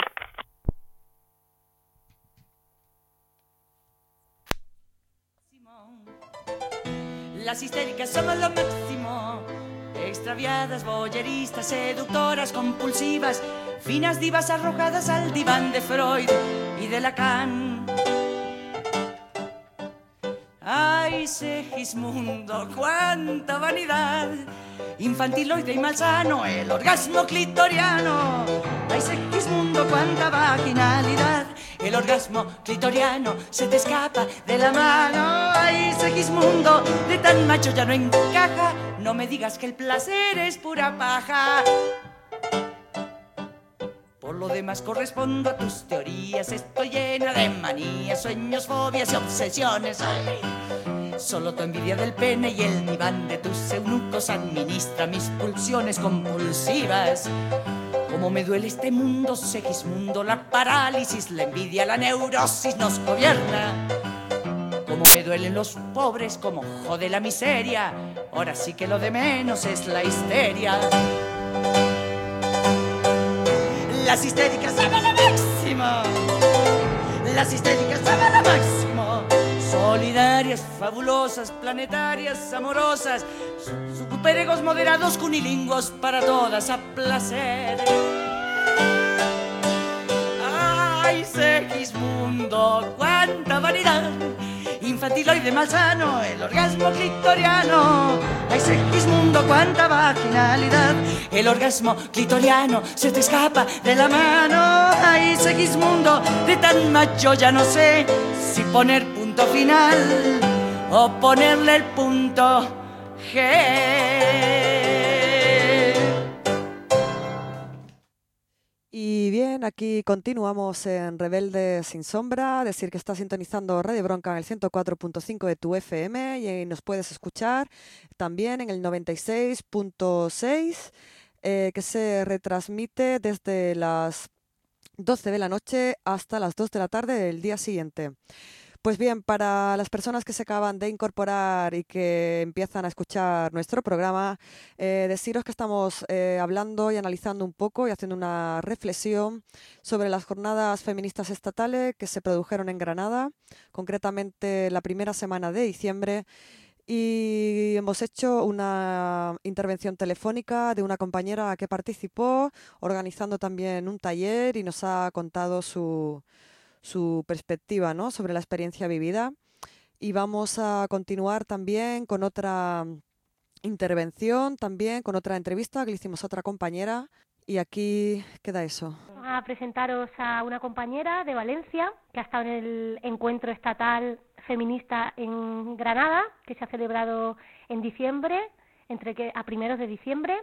Las histéricas somos lo máximo, extraviadas, boyeristas, seductoras, compulsivas, finas divas arrojadas al diván de Freud y de Lacan. ¡Ay, Segismundo, cuánta vanidad! Infantiloide y malsano, el orgasmo clitoriano. ¡Ay, Segismundo, cuánta vaginalidad! El orgasmo clitoriano se te escapa de la mano. ¡Ay, Segismundo, de tan macho ya no encaja! No me digas que el placer es pura paja. Por lo demás correspondo a tus teorías. Estoy llena de manías, sueños, fobias y obsesiones. Ay, solo tu envidia del pene y el diván de tus eunucos administra mis pulsiones compulsivas. Cómo me duele este mundo, Segismundo, la parálisis, la envidia, la neurosis nos gobierna. Cómo me duelen los pobres, cómo jode la miseria. Ahora sí que lo de menos es la histeria. Las histéricas aman lo máximo. Las histéricas aman lo máximo. Solidarias, fabulosas, planetarias, amorosas. Superegos moderados, cunilingüos para todas a placer. ¡Ay, Segismundo! ¡Cuánta vanidad! Infantiloide malsano, el orgasmo clitoriano. ¡Ay, Segismundo! ¡Cuánta vaginalidad! El orgasmo clitoriano se te escapa de la mano. ¡Ay, Segismundo! De tan macho ya no sé si poner punto final o ponerle el punto G.
Y bien, aquí continuamos en Rebelde Sin Sombra. Decir que estás sintonizando Radio Bronca en el 104.5 de tu FM y nos puedes escuchar también en el 96.6 que se retransmite desde las 12 de la noche hasta las 2 de la tarde del día siguiente. Pues bien, para las personas que se acaban de incorporar y que empiezan a escuchar nuestro programa, deciros que estamos hablando y analizando un poco y haciendo una reflexión sobre las jornadas feministas estatales que se produjeron en Granada, concretamente la primera semana de diciembre, y hemos hecho una intervención telefónica de una compañera que participó, organizando también un taller y nos ha contado su perspectiva, ¿no?, sobre la experiencia vivida. Y vamos a continuar también con otra intervención, también con otra entrevista que le hicimos a otra compañera. Y aquí queda eso.
A presentaros a una compañera de Valencia que ha estado en el encuentro estatal feminista en Granada, que se ha celebrado en diciembre, a primeros de diciembre.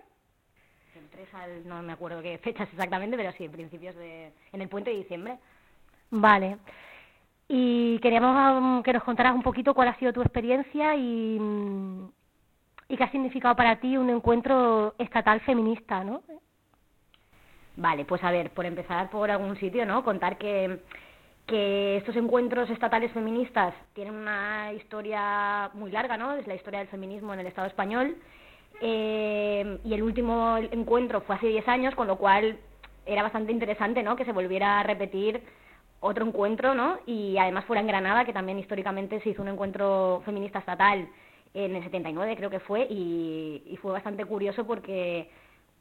No me acuerdo qué fechas exactamente, pero sí, en el puente de diciembre. Vale. Y queríamos que nos contaras un poquito cuál ha sido tu experiencia y qué ha significado para ti un encuentro estatal feminista, ¿no?
Vale, pues a ver, por empezar por algún sitio, ¿no? Contar que estos encuentros estatales feministas tienen una historia muy larga, ¿no? Es la historia del feminismo en el Estado español. Y el último encuentro fue hace 10 años, con lo cual era bastante interesante, ¿no?, que se volviera a repetir otro encuentro, ¿no? Y además fuera en Granada, que también históricamente se hizo un encuentro feminista estatal en el 79, creo que fue, y fue bastante curioso porque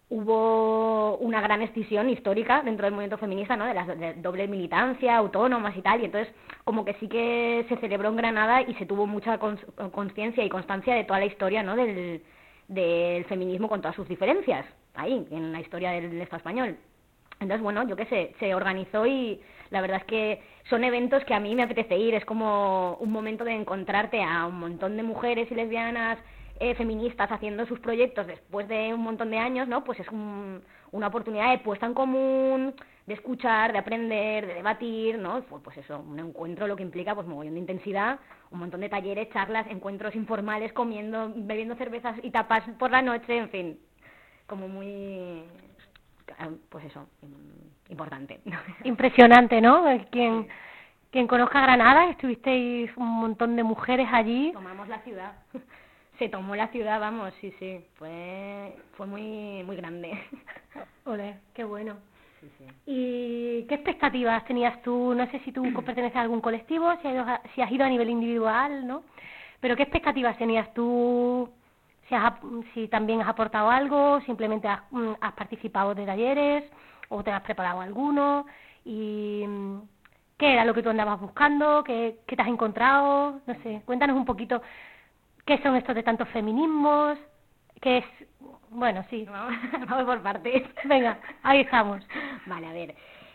hubo una gran escisión histórica dentro del movimiento feminista, ¿no?, de la doble militancia, autónomas y tal, y entonces como que sí que se celebró en Granada y se tuvo mucha conciencia y constancia de toda la historia, ¿no?, del feminismo con todas sus diferencias, ahí, en la historia del Estado español. Entonces, bueno, yo qué sé, se organizó y la verdad es que son eventos que a mí me apetece ir. Es como un momento de encontrarte a un montón de mujeres y lesbianas feministas haciendo sus proyectos después de un montón de años, ¿no? Pues es una oportunidad de puesta en común, de escuchar, de aprender, de debatir, ¿no? Pues eso, un encuentro lo que implica pues mogollón de intensidad, un montón de talleres, charlas, encuentros informales, comiendo, bebiendo cervezas y tapas por la noche, en fin, como muy... pues eso, importante.
Impresionante, ¿no? Quien conozca Granada, estuvisteis un montón de mujeres allí.
Tomamos la ciudad. Se tomó la ciudad, vamos, sí. Fue muy muy grande.
Ole, qué bueno.
Sí.
¿Y qué expectativas tenías tú? No sé si tú perteneces a algún colectivo, si has ido a nivel individual, ¿no? Pero ¿qué expectativas tenías tú? Si también has aportado algo, simplemente has participado de talleres o te has preparado alguno, y qué era lo que tú andabas buscando, qué te has encontrado, no sé, cuéntanos un poquito qué son estos de tantos feminismos, qué es, bueno, sí.
Vamos por partes.
Venga, ahí estamos.
Vale, a ver.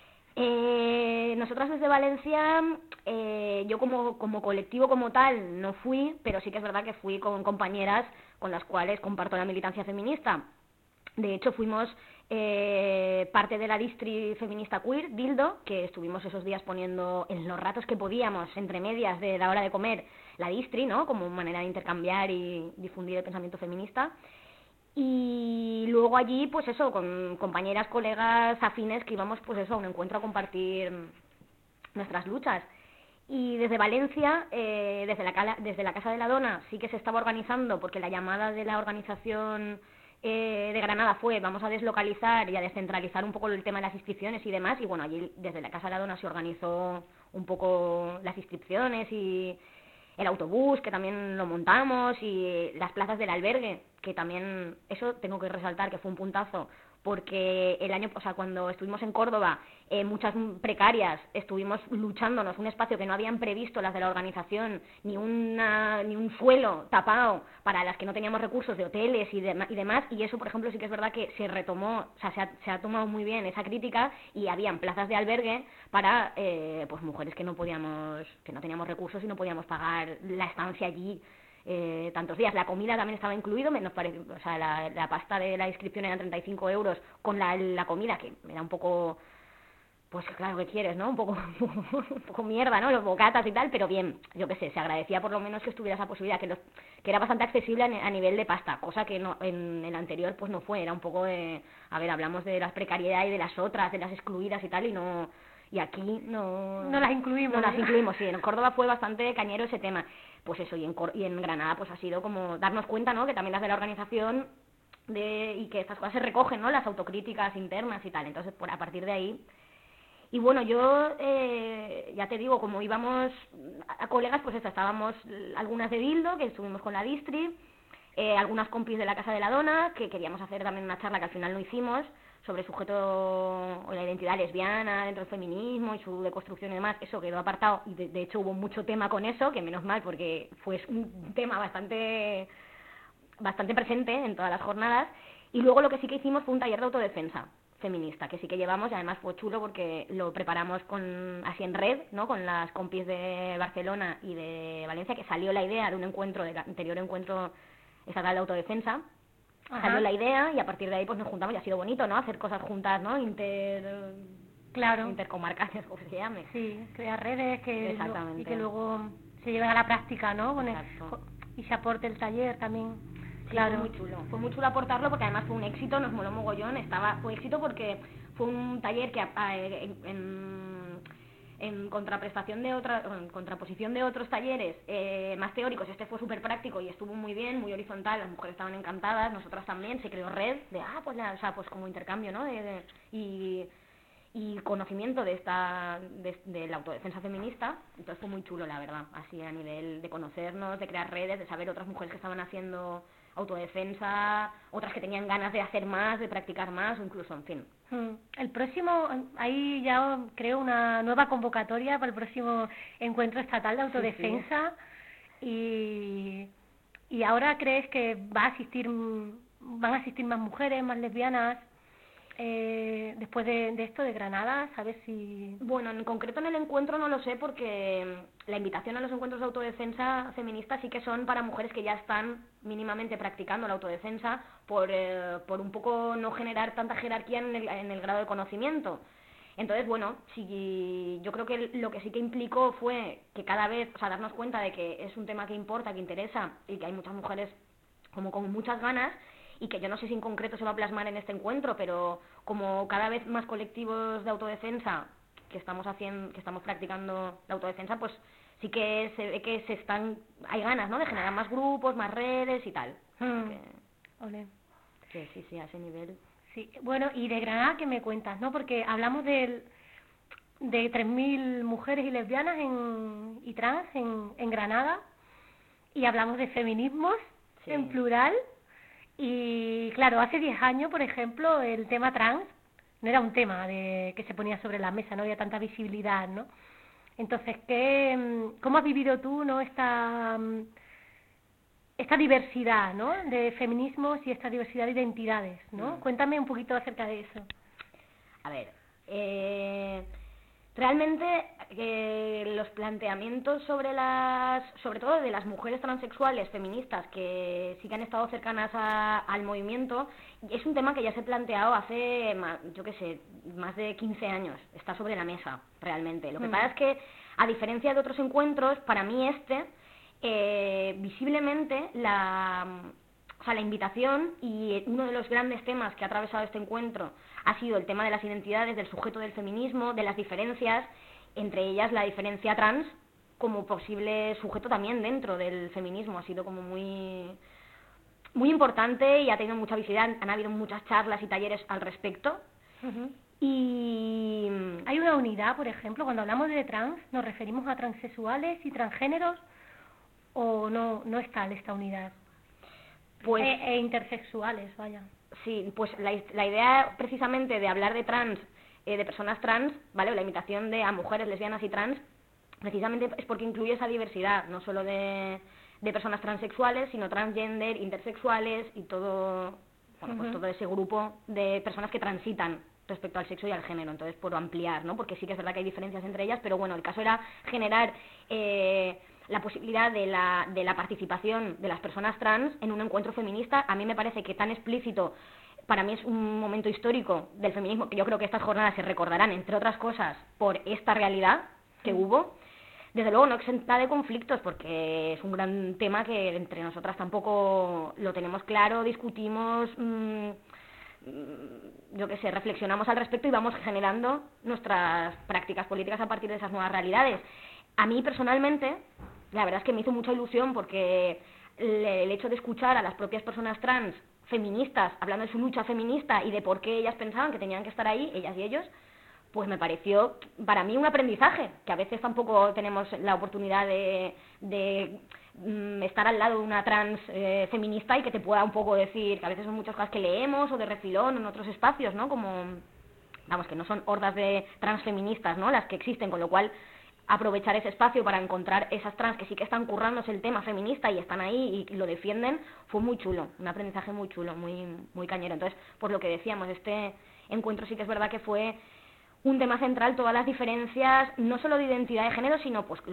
Nosotras desde Valencia, yo como colectivo como tal no fui, pero sí que es verdad que fui con compañeras con las cuales comparto la militancia feminista. De hecho, fuimos parte de la distri feminista queer, Dildo, que estuvimos esos días poniendo en los ratos que podíamos, entre medias de la hora de comer, la distri, ¿no? Como manera de intercambiar y difundir el pensamiento feminista. Y luego allí, pues eso, con compañeras, colegas afines que íbamos, pues eso, a un encuentro a compartir nuestras luchas. Y desde Valencia, desde la Casa de la Dona, sí que se estaba organizando, porque la llamada de la organización de Granada fue: vamos a deslocalizar y a descentralizar un poco el tema de las inscripciones y demás. Y bueno, allí desde la Casa de la Dona se organizó un poco las inscripciones y el autobús, que también lo montamos, y las plazas del albergue, que también, eso tengo que resaltar que fue un puntazo, porque el año, o sea, cuando estuvimos en Córdoba, muchas precarias, estuvimos luchándonos un espacio que no habían previsto las de la organización, ni un suelo tapado para las que no teníamos recursos de hoteles y demás, y eso, por ejemplo, sí que es verdad que se retomó, o sea, se ha tomado muy bien esa crítica, y habían plazas de albergue para pues mujeres que no teníamos recursos y no podíamos pagar la estancia allí tantos días. La comida también estaba incluido, o sea, la pasta de la inscripción eran 35 euros con la comida, que me da un poco, pues claro, que quieres, ¿no? Un poco mierda, ¿no? Los bocatas y tal, pero bien, yo qué sé, se agradecía por lo menos que estuviera esa posibilidad, que era bastante accesible a nivel de pasta, cosa que no, en el anterior pues no fue, era un poco de, a ver, hablamos de las precariedades y de las otras, de las excluidas y tal, y aquí no
las incluimos.
No las incluimos, sí, en Córdoba fue bastante cañero ese tema. Pues eso, y en Granada pues ha sido como darnos cuenta, ¿no? Que también las de la organización y que estas cosas se recogen, ¿no? Las autocríticas internas y tal. Entonces, a partir de ahí. Y bueno, yo ya te digo, como íbamos a colegas, pues eso, estábamos algunas de Dildo, que estuvimos con la distri, algunas compis de la Casa de la Dona, que queríamos hacer también una charla que al final no hicimos, sobre sujeto o la identidad lesbiana dentro del feminismo y su deconstrucción y demás. Eso quedó apartado, y de hecho hubo mucho tema con eso, que menos mal, porque fue un tema bastante presente en todas las jornadas. Y luego lo que sí que hicimos fue un taller de autodefensa feminista, que sí que llevamos, y además fue chulo porque lo preparamos así en red, ¿no? Con las compis de Barcelona y de Valencia, que salió la idea de un encuentro, del anterior encuentro estatal de autodefensa.
Ajá.
Salió la idea y a partir de ahí pues nos juntamos, y ha sido bonito, ¿no? Hacer cosas juntas, ¿no? Intercomarcales, como se llame.
Sí, crear redes
Exactamente.
y que luego se lleven a la práctica, ¿no? Y se aporte el taller también.
Sí,
claro.
Fue muy chulo aportarlo, porque además fue un éxito, nos moló mogollón. Fue éxito porque fue un taller que en contraposición de otros talleres más teóricos, este fue súper práctico y estuvo muy bien, muy horizontal, las mujeres estaban encantadas, nosotras también, se creó red de, pues como intercambio, ¿no? Y conocimiento de la autodefensa feminista. Entonces fue muy chulo, la verdad, así a nivel de conocernos, de crear redes, de saber otras mujeres que estaban haciendo autodefensa, otras que tenían ganas de hacer más, de practicar más, o incluso, en fin.
El próximo, ahí ya creo una nueva convocatoria para el próximo encuentro estatal de autodefensa. Sí. Y ahora crees que van a asistir más mujeres, más lesbianas después de esto de Granada, ¿sabes si...?
Bueno, en concreto en el encuentro no lo sé, porque la invitación a los encuentros de autodefensa feminista sí que son para mujeres que ya están mínimamente practicando la autodefensa, por un poco no generar tanta jerarquía en el grado de conocimiento. Entonces, bueno, sí, yo creo que lo que sí que implicó fue que cada vez, o sea, darnos cuenta de que es un tema que importa, que interesa, y que hay muchas mujeres como con muchas ganas, y que yo no sé si en concreto se va a plasmar en este encuentro, pero como cada vez más colectivos de autodefensa que estamos practicando la autodefensa, pues sí que se ve que hay ganas, ¿no? De generar más grupos, más redes y tal.
Ole.
Que sí, a ese nivel.
Sí, bueno, y de Granada, ¿qué me cuentas, no? Porque hablamos de 3.000 mujeres y lesbianas y trans en Granada, y hablamos de feminismos en plural. Y claro, hace 10 años, por ejemplo, el tema trans no era un tema que se ponía sobre la mesa, no había tanta visibilidad, ¿no? Entonces, ¿cómo has vivido tú, no, esta diversidad, ¿no?, de feminismos y esta diversidad de identidades, ¿no? Cuéntame un poquito acerca de eso.
A ver, realmente los planteamientos sobre todo de las mujeres transexuales feministas que sí que han estado cercanas al movimiento, es un tema que ya se ha planteado hace, yo qué sé, más de 15 años, está sobre la mesa realmente. Lo que pasa es que, a diferencia de otros encuentros, para mí visiblemente la invitación y uno de los grandes temas que ha atravesado este encuentro ha sido el tema de las identidades, del sujeto del feminismo, de las diferencias, entre ellas la diferencia trans como posible sujeto también dentro del feminismo. Ha sido como muy importante y ha tenido mucha visibilidad. Han habido muchas charlas y talleres al respecto.
Y hay una unidad, por ejemplo, cuando hablamos de trans, ¿nos referimos a transexuales y transgéneros o no está esta unidad?
Pues,
intersexuales, vaya.
Sí, pues la idea precisamente de hablar de trans, de personas trans, ¿vale? La invitación a mujeres lesbianas y trans, precisamente es porque incluye esa diversidad, no solo de personas transexuales, sino transgender, intersexuales y todo, pues todo ese grupo de personas que transitan respecto al sexo y al género. Entonces, por ampliar, ¿no? Porque sí que es verdad que hay diferencias entre ellas, pero bueno, el caso era generar la posibilidad de la participación de las personas trans en un encuentro feminista. A mí me parece que tan explícito, para mí es un momento histórico del feminismo, que yo creo que estas jornadas se recordarán, entre otras cosas, por esta realidad que hubo. Desde luego no exenta de conflictos, porque es un gran tema que entre nosotras tampoco lo tenemos claro, discutimos, yo qué sé, reflexionamos al respecto y vamos generando nuestras prácticas políticas a partir de esas nuevas realidades. A mí personalmente, la verdad es que me hizo mucha ilusión, porque el hecho de escuchar a las propias personas trans feministas hablando de su lucha feminista y de por qué ellas pensaban que tenían que estar ahí, ellas y ellos, pues me pareció para mí un aprendizaje, que a veces tampoco tenemos la oportunidad de estar al lado de una trans feminista y que te pueda un poco decir, que a veces son muchas cosas que leemos o de refilón en otros espacios, ¿no? Como, vamos, que no son hordas de trans feministas, ¿no?, las que existen, con lo cual aprovechar ese espacio para encontrar esas trans que sí que están currándose el tema feminista y están ahí y lo defienden, fue muy chulo, un aprendizaje muy chulo, muy cañero. Entonces, por lo que decíamos, este encuentro sí que es verdad que fue un tema central, todas las diferencias, no solo de identidad de género, sino pues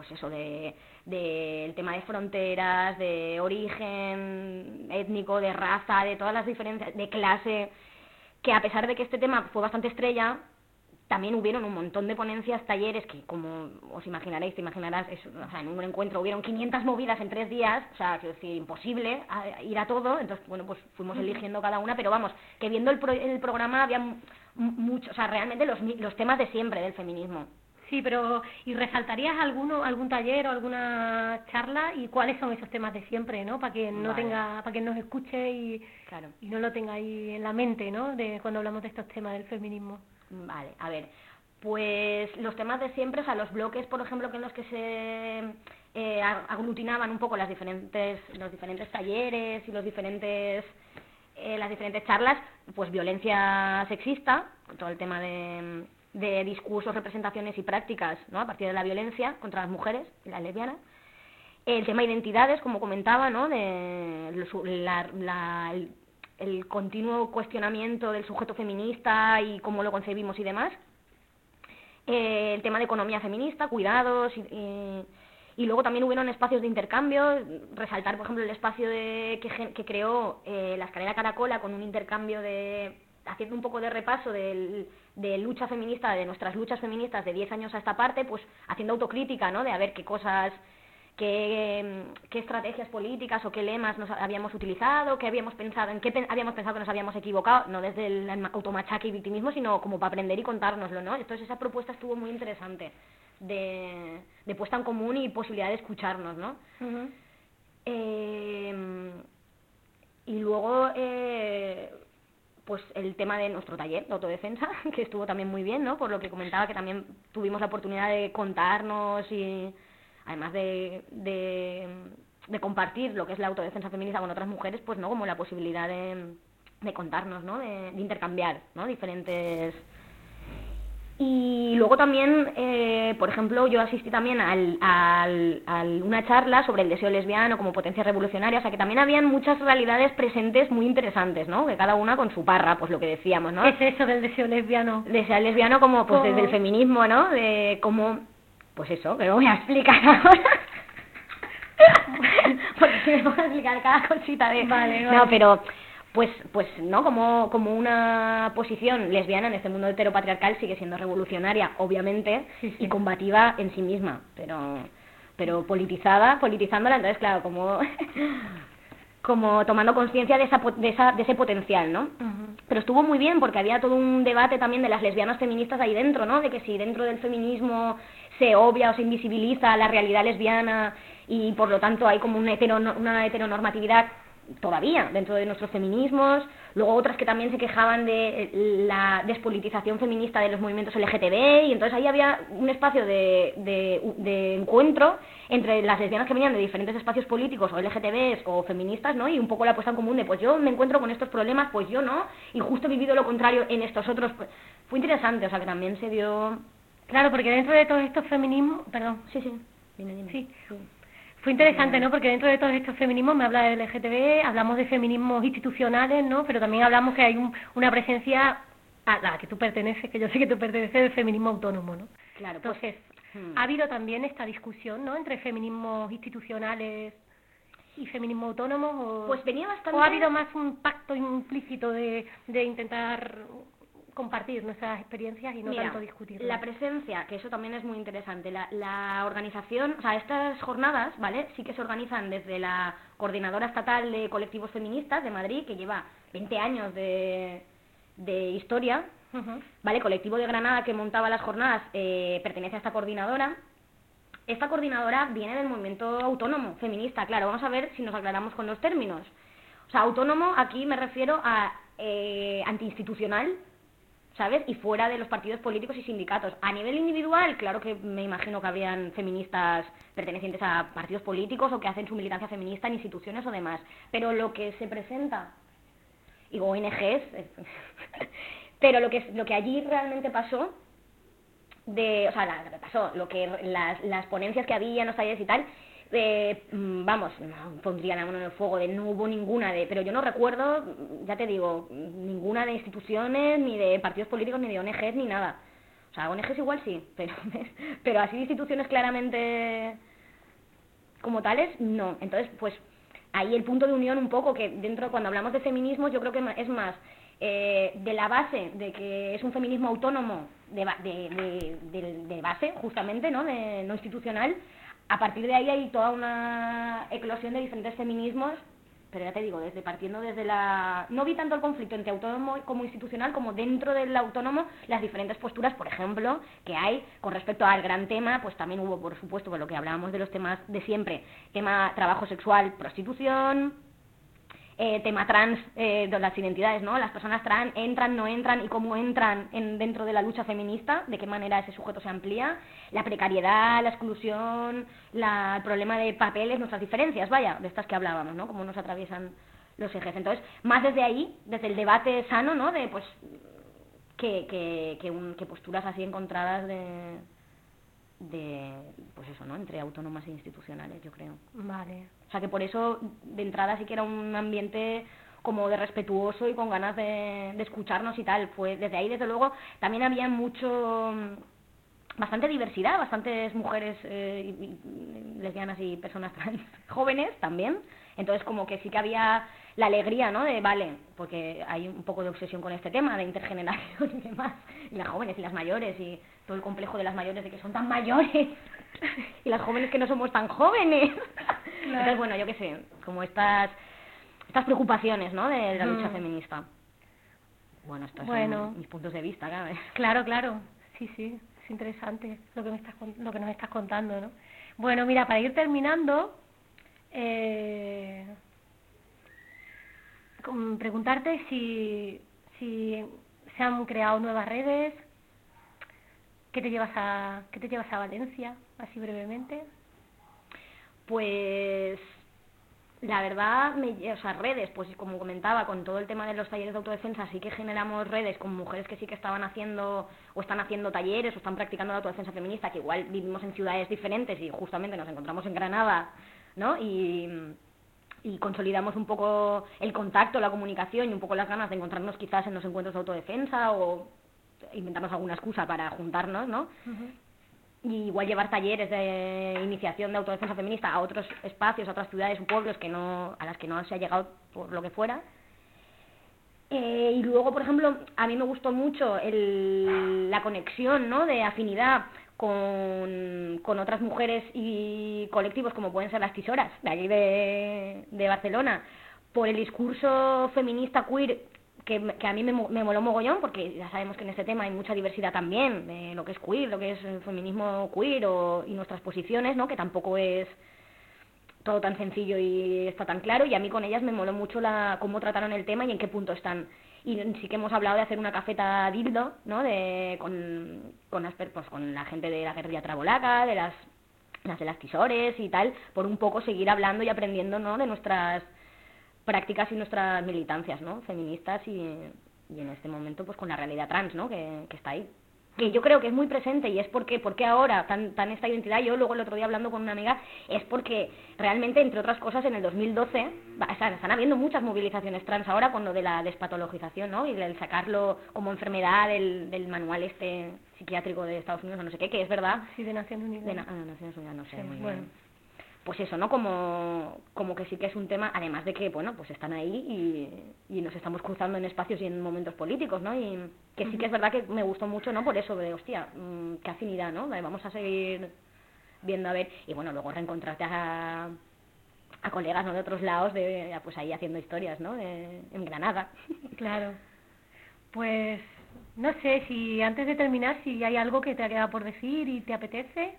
del tema de fronteras, de origen étnico, de raza, de todas las diferencias, de clase, que a pesar de que este tema fue bastante estrella, también hubieron un montón de ponencias, talleres, que como os imaginaréis, te imaginarás, o sea, en un encuentro hubieron 500 movidas en 3 días, o sea, quiero decir, imposible ir a todo. Entonces, bueno, pues fuimos eligiendo cada una, pero vamos, que viendo el programa había mucho, o sea, realmente los temas de siempre del feminismo.
Sí, pero ¿y resaltarías algún taller o alguna charla y cuáles son esos temas de siempre, ¿no? Para que no tenga, para que nos escuche y no lo tenga ahí en la mente, ¿no? De cuando hablamos de estos temas del feminismo.
Vale, a ver, pues los temas de siempre, o sea, los bloques, por ejemplo, que en los que se aglutinaban un poco los diferentes talleres y las diferentes charlas, pues violencia sexista, todo el tema de discursos, representaciones y prácticas, ¿no?, a partir de la violencia contra las mujeres y las lesbianas. El tema de identidades, como comentaba, ¿no?, de el continuo cuestionamiento del sujeto feminista y cómo lo concebimos y demás. El tema de economía feminista, cuidados y luego también hubieron espacios de intercambio, resaltar, por ejemplo, el espacio que creó la Escalera Caracola, con un intercambio haciendo un poco de repaso de lucha feminista, de nuestras luchas feministas de 10 años a esta parte, pues haciendo autocrítica, ¿no?, de a ver qué cosas, qué estrategias políticas o qué lemas nos habíamos utilizado, qué habíamos pensado, en qué habíamos pensado que nos habíamos equivocado, no desde el automachaque y victimismo, sino como para aprender y contárnoslo, ¿no? Entonces esa propuesta estuvo muy interesante, de puesta en común y posibilidad de escucharnos, ¿no? Y luego pues el tema de nuestro taller de autodefensa, que estuvo también muy bien, ¿no?, por lo que comentaba, que también tuvimos la oportunidad de contarnos y además de compartir lo que es la autodefensa feminista con otras mujeres, pues no, como la posibilidad de contarnos, ¿no?, de intercambiar, ¿no?, diferentes. Y luego también, por ejemplo, yo asistí también a una charla sobre el deseo lesbiano como potencia revolucionaria, o sea que también habían muchas realidades presentes muy interesantes, ¿no?, que cada una con su parra, pues lo que decíamos, ¿no?
¿Qué es eso del deseo lesbiano?
Deseo lesbiano como, pues desde el feminismo, ¿no?, de cómo Pues eso, que lo voy a explicar ahora. Porque si me pongo a explicar cada cosita de...
Vale.
No, pero... Pues no, como una posición lesbiana en este mundo heteropatriarcal sigue siendo revolucionaria, obviamente, y combativa en sí misma, pero politizándola, entonces claro, como tomando conciencia de ese potencial, ¿no? Pero estuvo muy bien porque había todo un debate también de las lesbianas feministas ahí dentro, ¿no? De que si dentro del feminismo se obvia o se invisibiliza la realidad lesbiana y por lo tanto hay como una heteronormatividad todavía dentro de nuestros feminismos, luego otras que también se quejaban de la despolitización feminista de los movimientos LGTB, y entonces ahí había un espacio de encuentro entre las lesbianas que venían de diferentes espacios políticos o LGTBs o feministas, ¿no? Y un poco la puesta en común de pues yo me encuentro con estos problemas, pues yo no, y justo he vivido lo contrario en estos otros. Fue interesante, o sea que también se dio...
Claro, porque dentro de todos estos feminismos... Perdón.
Sí. Dime.
Sí. Fue interesante, ¿no? Porque dentro de todos estos feminismos me habla de LGTB, hablamos de feminismos institucionales, ¿no? Pero también hablamos que hay una presencia a la que tú perteneces, que yo sé que tú perteneces, del feminismo autónomo, ¿no?
Claro.
Entonces, ha habido también esta discusión, ¿no? Entre feminismos institucionales y feminismo autónomo,
pues venía bastante...
¿O ha habido más un pacto implícito de intentar compartir nuestras experiencias y no tanto discutirlas?
La presencia, que eso también es muy interesante, la organización, o sea, estas jornadas, ¿vale? Sí que se organizan desde la Coordinadora Estatal de Colectivos Feministas de Madrid, que lleva 20 años de historia, ¿vale? Colectivo de Granada que montaba las jornadas pertenece a esta coordinadora. Esta coordinadora viene del movimiento autónomo feminista, claro, vamos a ver si nos aclaramos con los términos. O sea, autónomo aquí me refiero a antiinstitucional, ¿sabes? Y fuera de los partidos políticos y sindicatos. A nivel individual, claro que me imagino que habrían feministas pertenecientes a partidos políticos o que hacen su militancia feminista en instituciones o demás. Pero lo que se presenta, y ONGs, pero lo que allí realmente pasó, lo que las ponencias que había en los talleres y tal, vamos, no pondría la mano en el fuego de no hubo ninguna pero yo no recuerdo, ya te digo, ninguna de instituciones, ni de partidos políticos, ni de ONGs, ni nada. O sea, ONGs igual sí, pero así de instituciones claramente como tales, no. Entonces, pues, ahí el punto de unión un poco, que dentro, cuando hablamos de feminismo, yo creo que es más de la base de que es un feminismo autónomo, de base, justamente, ¿no? No institucional. A partir de ahí hay toda una eclosión de diferentes feminismos, pero ya te digo, partiendo desde no vi tanto el conflicto entre autónomo como institucional, como dentro del autónomo las diferentes posturas, por ejemplo, que hay con respecto al gran tema. Pues también hubo, por supuesto, por lo que hablábamos de los temas de siempre, tema trabajo sexual, prostitución, tema trans, de las identidades, ¿no? Las personas trans entran, no entran, y cómo entran dentro de la lucha feminista, de qué manera ese sujeto se amplía, la precariedad, la exclusión, el problema de papeles, nuestras diferencias, vaya, de estas que hablábamos, ¿no? Cómo nos atraviesan los ejes. Entonces, más desde ahí, desde el debate sano, ¿no? De, pues, que posturas así encontradas pues eso, ¿no? Entre autónomas e institucionales, yo creo.
Vale.
O sea que por eso, de entrada, sí que era un ambiente como de respetuoso y con ganas de escucharnos y tal. Pues desde ahí, desde luego, también había bastante diversidad, bastantes mujeres lesbianas y personas trans jóvenes también. Entonces, como que sí que había la alegría, ¿no? Porque hay un poco de obsesión con este tema de intergeneración y demás, y las jóvenes y las mayores, y todo el complejo de las mayores de que son tan mayores y las jóvenes que no somos tan jóvenes. Claro. Entonces, bueno, yo qué sé, como estas preocupaciones, ¿no? De la lucha feminista. Bueno, estos son mis puntos de vista,
claro. Claro, sí, es interesante lo que nos estás contando, ¿no? Bueno, mira, para ir terminando, preguntarte si se han creado nuevas redes. ¿Qué te llevas a Valencia, así brevemente?
Pues la verdad, redes, pues como comentaba, con todo el tema de los talleres de autodefensa, sí que generamos redes con mujeres que sí que estaban haciendo o están haciendo talleres o están practicando la autodefensa feminista, que igual vivimos en ciudades diferentes y justamente nos encontramos en Granada, ¿no? Y consolidamos un poco el contacto, la comunicación y un poco las ganas de encontrarnos quizás en los encuentros de autodefensa o inventarnos alguna excusa para juntarnos, ¿no? y igual llevar talleres de iniciación de autodefensa feminista a otros espacios, a otras ciudades o pueblos a las que no se ha llegado por lo que fuera. Y luego, por ejemplo, a mí me gustó mucho la conexión, ¿no?, de afinidad con otras mujeres y colectivos como pueden ser las Tisoras, de allí de Barcelona, por el discurso feminista queer que a mí me moló mogollón, porque ya sabemos que en este tema hay mucha diversidad también, de lo que es queer, lo que es el feminismo queer y nuestras posiciones, ¿no?, que tampoco es todo tan sencillo y está tan claro, y a mí con ellas me moló mucho cómo trataron el tema y en qué punto están. Y sí que hemos hablado de hacer una cafeta dildo, ¿no?, con la gente de la guerrilla trabolaca, de las Tisores y tal, por un poco seguir hablando y aprendiendo, ¿no?, de nuestras prácticas y nuestras militancias, ¿no?, feministas y en este momento pues con la realidad trans, ¿no?, que está ahí. Que yo creo que es muy presente y es porque ahora tan esta identidad, yo luego el otro día hablando con una amiga, es porque realmente, entre otras cosas, en el 2012 están habiendo muchas movilizaciones trans ahora con lo de la despatologización, ¿no?, y el sacarlo como enfermedad del manual psiquiátrico de Estados Unidos o no sé qué, que es verdad.
Sí, de Naciones Unidas.
Naciones Unidas, no sé,
sí,
muy
bueno.
bien. Pues eso, ¿no?, como que sí que es un tema, además de que, bueno, pues están ahí y nos estamos cruzando en espacios y en momentos políticos, ¿no?, y que sí que es verdad que me gustó mucho, ¿no?, por eso, de hostia, qué afinidad, ¿no?, vamos a seguir viendo a ver, y bueno, luego reencontrarte a colegas, ¿no?, de otros lados, pues ahí haciendo historias, ¿no?, en Granada.
Claro. Pues, no sé, si antes de terminar, si hay algo que te ha quedado por decir y te apetece.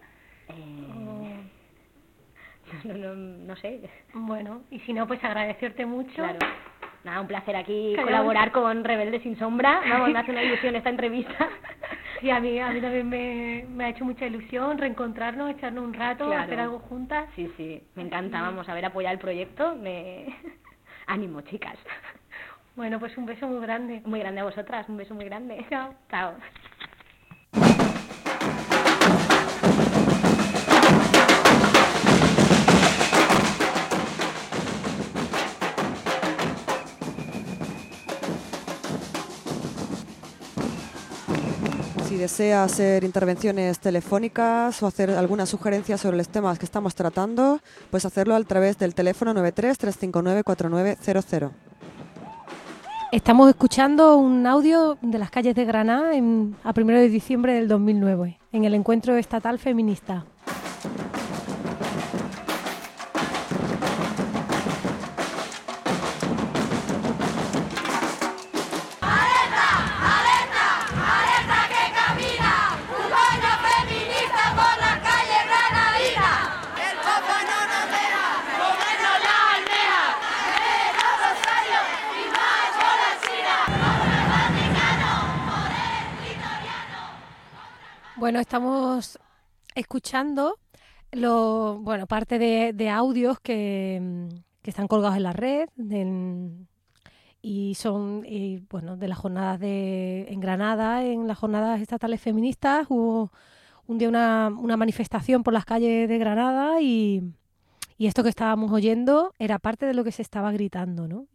No sé.
Bueno, y si no, pues agradecerte mucho.
Claro. Nada, un placer aquí colaborar con Rebelde Sin Sombra. Vamos, me hace una ilusión esta entrevista.
Sí, a mí también me ha hecho mucha ilusión reencontrarnos, echarnos un rato,
claro,
hacer algo juntas.
Sí, me encanta, vamos a ver, apoyar el proyecto. Ánimo, chicas.
Bueno, pues un beso muy grande.
Muy grande a vosotras, un beso muy grande.
Chao.
Chao.
Si desea hacer intervenciones telefónicas o hacer alguna sugerencia sobre los temas que estamos tratando, pues hacerlo a través del teléfono 93-359-4900.
Estamos escuchando un audio de las calles de Granada a 1 de diciembre del 2009, en el Encuentro Estatal Feminista. Bueno, estamos escuchando parte de audios que están colgados en la red y son de las jornadas en Granada, en las jornadas estatales feministas. Hubo un día una manifestación por las calles de Granada y esto que estábamos oyendo era parte de lo que se estaba gritando, ¿no?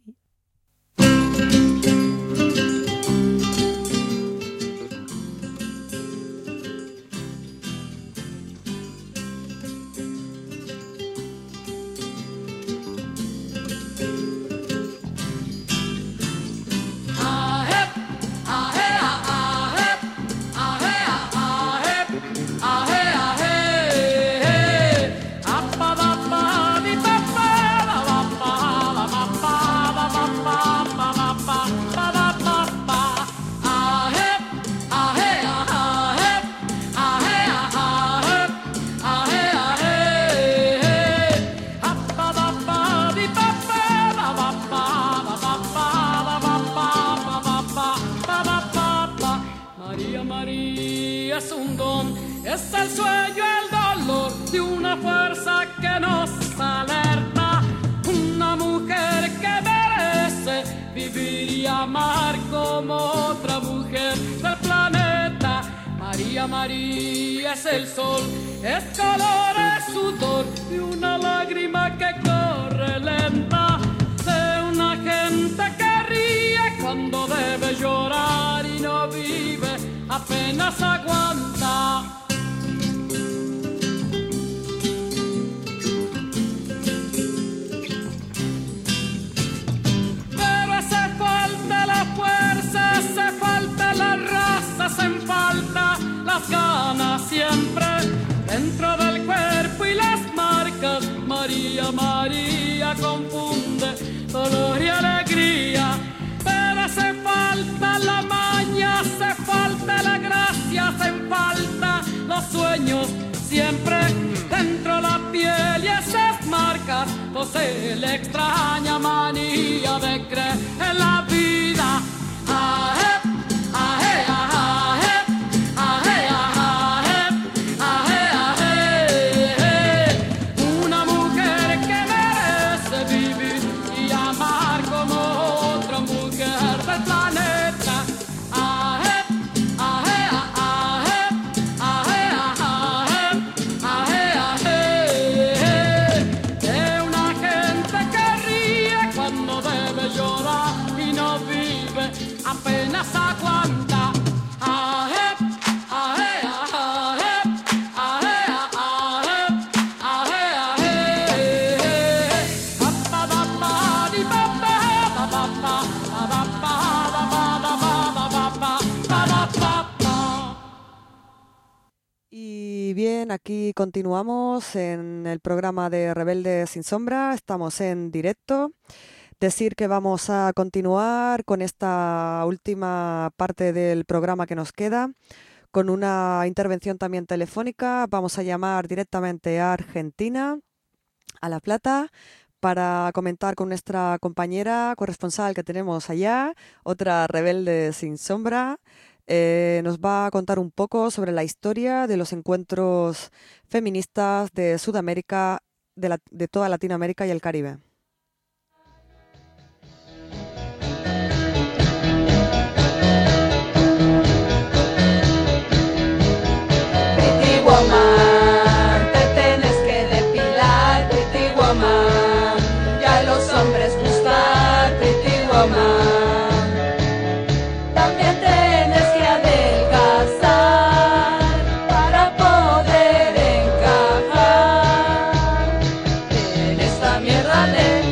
Es el sueño, el dolor de una fuerza que nos alerta, una mujer que merece vivir y amar como otra mujer del planeta. María, María es el sol, es color, es sudor de una lágrima que corre lenta, de una gente que ríe cuando debe llorar y no vive, apenas aguanta. siempre dentro del cuerpo y las marcas. María, María confunde dolor y alegría, pero hace falta la maña, hace falta la gracia, hacen falta los sueños siempre dentro la piel y esas marcas posee la extraña manía de creer en la vida. Una mujer que merece vivir y amar como otra mujer del planeta. De una gente que ríe cuando debe llorar y no vive, apenas aguanta.
Y bien, aquí continuamos en el programa de Rebeldes sin Sombra, estamos en directo. Decir que vamos a continuar con esta última parte del programa que nos queda, con una intervención también telefónica. Vamos a llamar directamente a Argentina, a La Plata, para comentar con nuestra compañera corresponsal que tenemos allá, otra rebelde sin sombra. Nos va a contar un poco sobre la historia de los encuentros feministas de Sudamérica, de toda Latinoamérica y el Caribe.
Pretty woman, te tienes que depilar, pretty woman, ya los hombres gustar, pretty woman. También tienes que adelgazar para poder encajar en esta mierda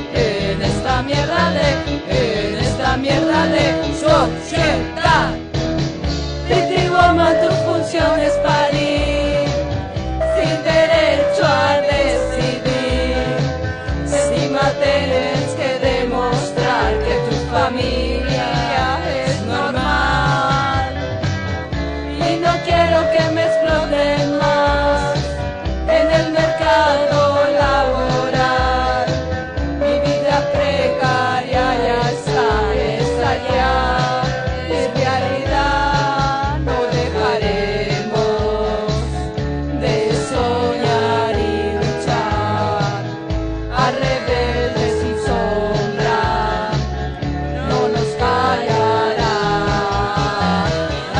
de sociedad. Pretty woman, tu función es parir sin derecho a decidir. Encima tienes que demostrar que tu familia es normal. Y no quiero que me exploten más en el mercado laboral. Mi vida precaria ya está, esa ya es realidad. No dejaremos de soñar y luchar. A rebeldes sin sombra no nos callarán.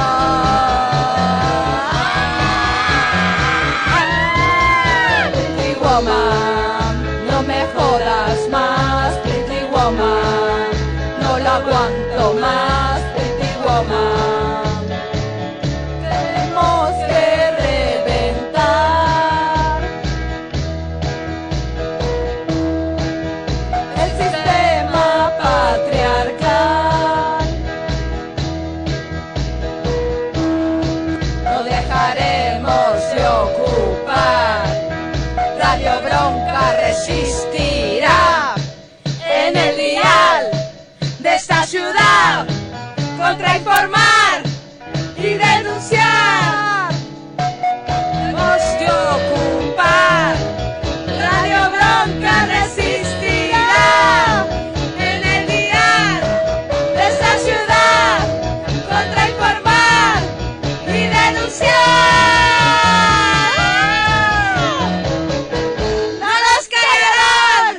Pretty woman, no me jodas más, pretty woman, no lo aguanto más, pretty woman. Tenemos que reventar el sistema patriarcal. No dejaremos de ocupar. Radio Bronca resistirá en el dial de esta ciudad contra informar y denunciar. Hemos de ocupar. Radio Bronca resistirá en el dial de esta ciudad contra informar y denunciar. ¡No nos callarán!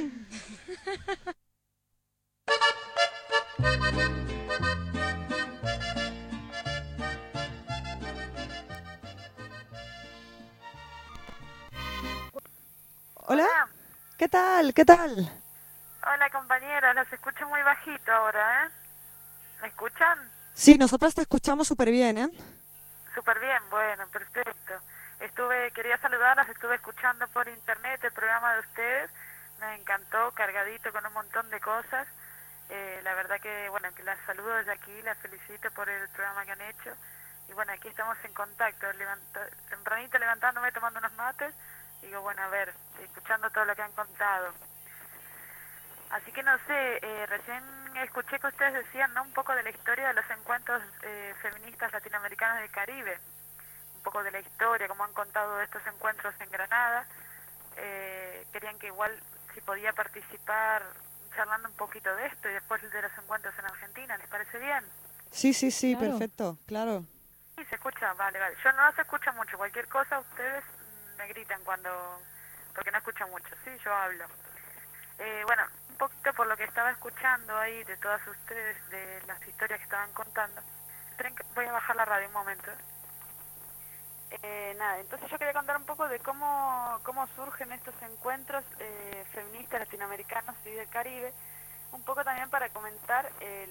Hola, ¿qué tal? ¿Qué tal?
Hola compañera, los escucho muy bajito ahora, ¿eh? ¿Me escuchan?
Sí, nosotras te escuchamos súper bien, ¿eh?
Súper bien, bueno, perfecto. Quería saludarlos, estuve escuchando por internet el programa de ustedes, me encantó, cargadito con un montón de cosas. La verdad que, bueno, que las saludo desde aquí, las felicito por el programa que han hecho bueno, aquí estamos en contacto, tempranito levantándome, tomando unos mates, y digo, bueno, a ver, escuchando todo lo que han contado. Así que no sé, recién escuché que ustedes decían, ¿no?, un poco de la historia de los encuentros feministas latinoamericanos del Caribe, un poco de la historia, cómo han contado estos encuentros en Granada. Querían que igual, si podía participar charlando un poquito de esto y después de los encuentros en Argentina, ¿les parece bien?
Sí,
Claro.
perfecto, claro.
Sí, se escucha, vale. Yo no se escucha mucho, cualquier cosa ustedes me gritan porque no escucho mucho, sí, yo hablo. Bueno, un poquito por lo que estaba escuchando ahí de todas ustedes, de las historias que estaban contando. Voy a bajar la radio un momento. Nada, entonces yo quería contar un poco de cómo surgen estos encuentros feministas latinoamericanos y del Caribe, un poco también para comentar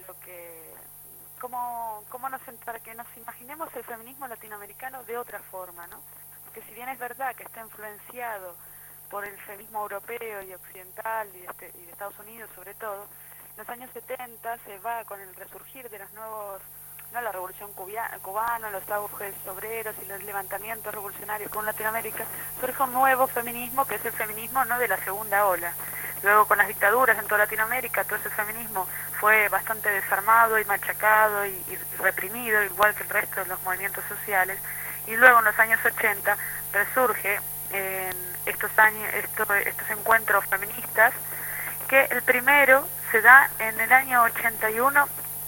para que nos imaginemos el feminismo latinoamericano de otra forma, ¿no? Porque si bien es verdad que está influenciado por el feminismo europeo y occidental y de Estados Unidos sobre todo, en los años 70 se va con el resurgir de los nuevos, ¿no?, la revolución cubana, los auges obreros y los levantamientos revolucionarios con Latinoamérica, surge un nuevo feminismo que es el feminismo, ¿no?, de la segunda ola. Luego con las dictaduras en toda Latinoamérica todo ese feminismo fue bastante desarmado y machacado y reprimido, igual que el resto de los movimientos sociales, y luego en los años 80 resurge en estos encuentros feministas, que el primero se da en el año 81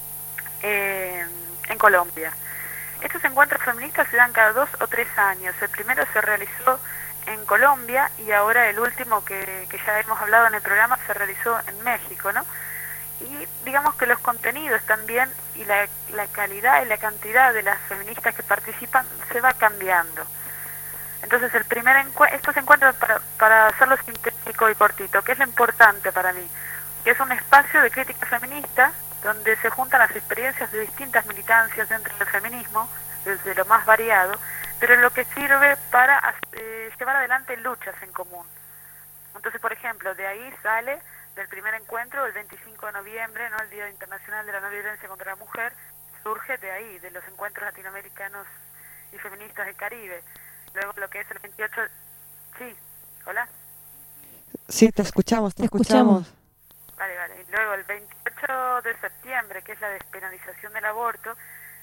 en Colombia. Estos encuentros feministas se dan cada 2 o 3 años. El primero se realizó en Colombia y ahora el último que ya hemos hablado en el programa se realizó en México, ¿no? Y digamos que los contenidos también y la calidad y la cantidad de las feministas que participan se va cambiando. Entonces estos encuentros, para hacerlo sintético y cortito, que es lo importante para mí, que es un espacio de crítica feminista donde se juntan las experiencias de distintas militancias dentro del feminismo, desde lo más variado, pero lo que sirve para llevar adelante luchas en común. Entonces, por ejemplo, de ahí sale del primer encuentro, el 25 de noviembre, ¿no?, el Día Internacional de la No Violencia contra la Mujer, surge de ahí, de los encuentros latinoamericanos y feministas del Caribe. Luego lo que es el 28... Sí, ¿hola?
Sí, te escuchamos.
Vale. Y luego el 28 de septiembre, que es la despenalización del aborto,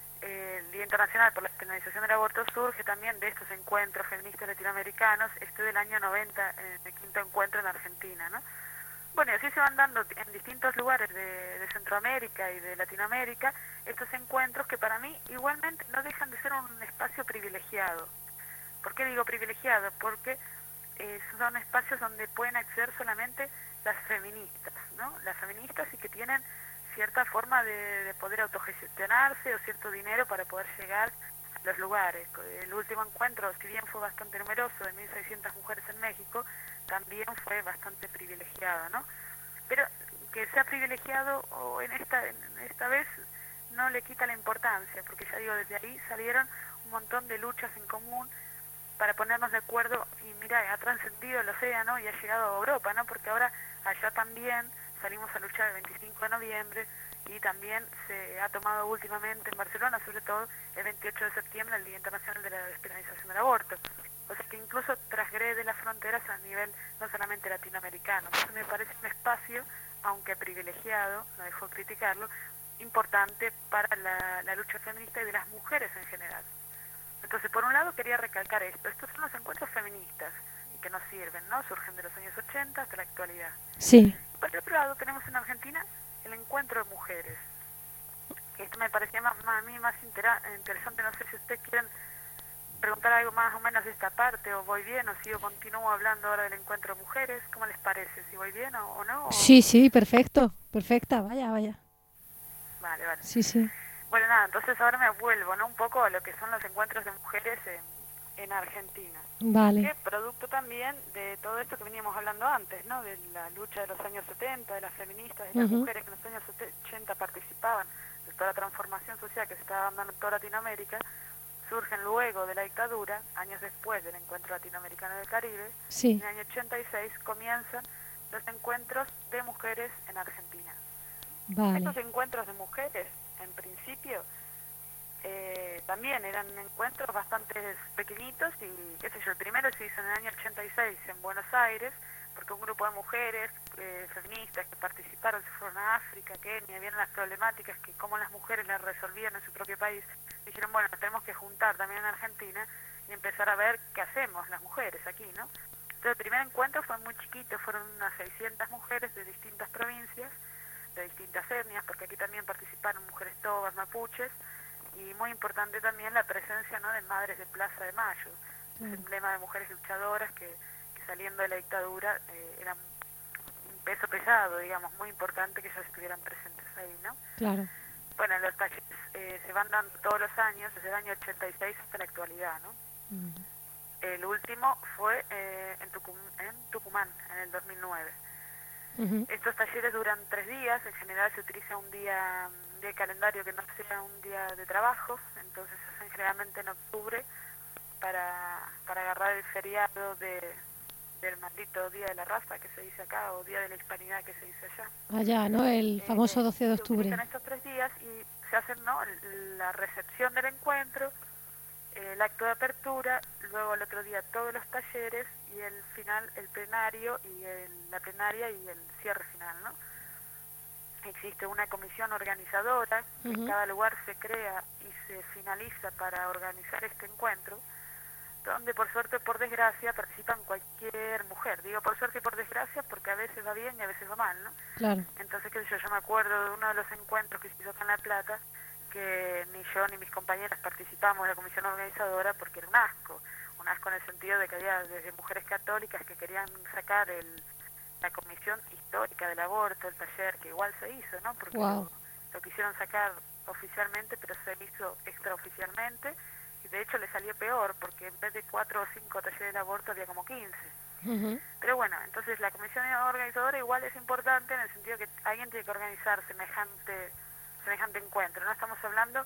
el Día Internacional por la Despenalización del Aborto, surge también de estos encuentros feministas latinoamericanos, del año 90, el quinto encuentro en Argentina, ¿no? Bueno, y así se van dando en distintos lugares de Centroamérica y de Latinoamérica estos encuentros que para mí igualmente no dejan de ser un espacio privilegiado. ¿Por qué digo privilegiado? Porque son espacios donde pueden acceder solamente las feministas, ¿no? Las feministas y que tienen cierta forma de poder autogestionarse o cierto dinero para poder llegar a los lugares. El último encuentro, si bien fue bastante numeroso, de 1.600 mujeres en México, también fue bastante privilegiado, ¿no? Pero que sea privilegiado o en esta vez no le quita la importancia, porque ya digo, desde ahí salieron un montón de luchas en común para ponernos de acuerdo, y mira, ha trascendido el océano y ha llegado a Europa, ¿no? Porque ahora allá también salimos a luchar el 25 de noviembre y también se ha tomado últimamente en Barcelona, sobre todo el 28 de septiembre, el Día Internacional de la Despenalización del Aborto. O sea que incluso transgrede las fronteras a nivel no solamente latinoamericano. Entonces me parece un espacio, aunque privilegiado, no dejo criticarlo, importante para la lucha feminista y de las mujeres en general. Entonces, por un lado quería recalcar esto. Estos son los encuentros feministas y que nos sirven, ¿no? Surgen de los años 80 hasta la actualidad.
Sí.
Por otro lado tenemos en Argentina el encuentro de mujeres. Esto me parecía a mí más interesante. No sé si ustedes quieren preguntar algo más o menos de esta parte, o voy bien, o si yo continúo hablando ahora del encuentro de mujeres. ¿Cómo les parece? ¿Si voy bien o no?
Sí, perfecta, vaya.
Vale.
Sí.
Bueno, nada, entonces ahora me vuelvo, ¿no?, un poco a lo que son los encuentros de mujeres en Argentina.
Vale.
Que producto también de todo esto que veníamos hablando antes, ¿no?, de la lucha de los años 70, de las feministas y las mujeres que en los años 80 participaban de toda la transformación social que se estaba dando en toda Latinoamérica. Surgen luego de la dictadura, años después del encuentro latinoamericano del Caribe.
Sí.
En el año 86 comienzan los encuentros de mujeres en Argentina.
Vale.
Estos encuentros de mujeres, en principio, también eran encuentros bastante pequeñitos y qué sé yo, el primero se hizo en el año 86 en Buenos Aires, porque un grupo de mujeres feministas que participaron se fueron a África, Kenia, vieron las problemáticas que cómo las mujeres las resolvían en su propio país. Dijeron, bueno, nos tenemos que juntar también en Argentina y empezar a ver qué hacemos las mujeres aquí, ¿no? Entonces el primer encuentro fue muy chiquito, fueron unas 600 mujeres de distintas provincias, de distintas etnias, porque aquí también participaron mujeres tobas, mapuches, y muy importante también la presencia, ¿no?, de madres de Plaza de Mayo, ese emblema de mujeres luchadoras que saliendo de la dictadura era un peso pesado, digamos, muy importante que ellas estuvieran presentes ahí, ¿no?
Claro.
Bueno, los talleres se van dando todos los años, desde el año 86 hasta la actualidad, ¿no? El último fue en Tucumán, en el 2009. Estos talleres duran 3 días, en general se utiliza un día de calendario que no sea un día de trabajo, entonces se hacen generalmente en octubre para agarrar el feriado del maldito Día de la Raza que se dice acá, o Día de la Hispanidad que se dice allá.
Allá, ¿no? El famoso 12 de octubre.
Se utilizan estos 3 días y se hacen, ¿no?, la recepción del encuentro, el acto de apertura, luego el otro día todos los talleres y el final, el plenario y la plenaria y el cierre final, ¿no? Existe una comisión organizadora que en cada lugar se crea y se finaliza para organizar este encuentro, donde por suerte o por desgracia participan cualquier mujer. Digo por suerte y por desgracia porque a veces va bien y a veces va mal, ¿no?
Claro.
Entonces, qué sé yo me acuerdo de uno de los encuentros que se hizo acá en La Plata, que ni yo ni mis compañeras participamos de la comisión organizadora porque era un asco en el sentido de que había desde mujeres católicas que querían sacar la comisión histórica del aborto, el taller, que igual se hizo, ¿no? Porque lo quisieron sacar oficialmente, pero se hizo extraoficialmente, y de hecho le salió peor, porque en vez de 4 o 5 talleres de aborto había como 15. Pero bueno, entonces la comisión organizadora igual es importante en el sentido que alguien tiene que organizar semejante encuentro. No estamos hablando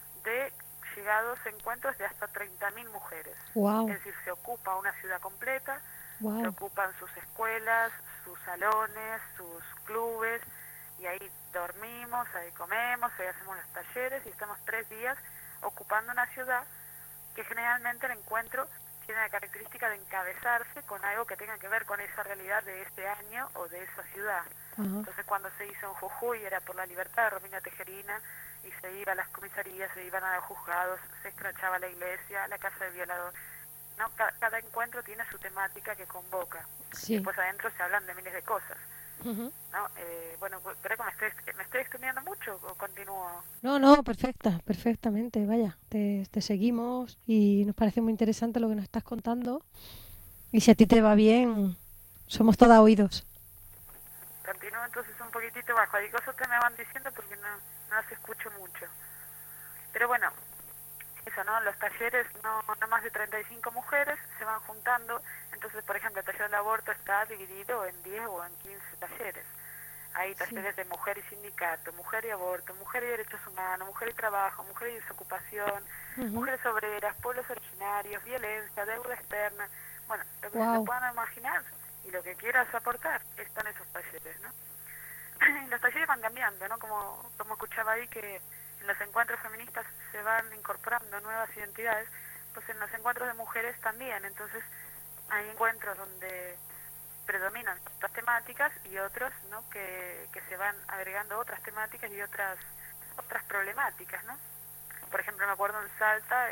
de llegados encuentros de hasta 30.000 mujeres.
Wow.
Es decir, se ocupa una ciudad completa,
wow.
Se ocupan sus escuelas, sus salones, sus clubes, y ahí dormimos, ahí comemos, ahí hacemos los talleres y estamos 3 días ocupando una ciudad que generalmente el encuentro tiene la característica de encabezarse con algo que tenga que ver con esa realidad de este año o de esa ciudad. Entonces cuando se hizo en Jujuy era por la libertad de Romina Tejerina y se iba a las comisarías, se iban a los juzgados, se escrachaba la iglesia, la casa del violador. ¿No? Cada encuentro tiene su temática que convoca.
Sí.
Después adentro se hablan de miles de cosas. ¿No? Bueno, creo que me estoy extendiendo mucho o continúo.
No, perfectamente, vaya, te seguimos y nos parece muy interesante lo que nos estás contando y si a ti te va bien, somos todas oídos.
Continúo entonces un poquitito bajo, hay cosas que me van diciendo porque no las escucho mucho. Pero bueno, eso, ¿no? Los talleres, no más de 35 mujeres se van juntando. Entonces, por ejemplo, el taller del aborto está dividido en 10 o en 15 talleres. Hay talleres de mujer y sindicato, mujer y aborto, mujer y derechos humanos, mujer y trabajo, mujer y desocupación, mujeres obreras, pueblos originarios, violencia, deuda externa. Bueno, lo que se puedan imaginar y lo que quieras aportar están esos talleres, ¿no? Y los talleres van cambiando, ¿no? Como escuchaba ahí que en los encuentros feministas se van incorporando nuevas identidades, pues en los encuentros de mujeres también. Entonces hay encuentros donde predominan otras temáticas y otros, ¿no?, que se van agregando otras temáticas y otras problemáticas, ¿no? Por ejemplo, me acuerdo en Salta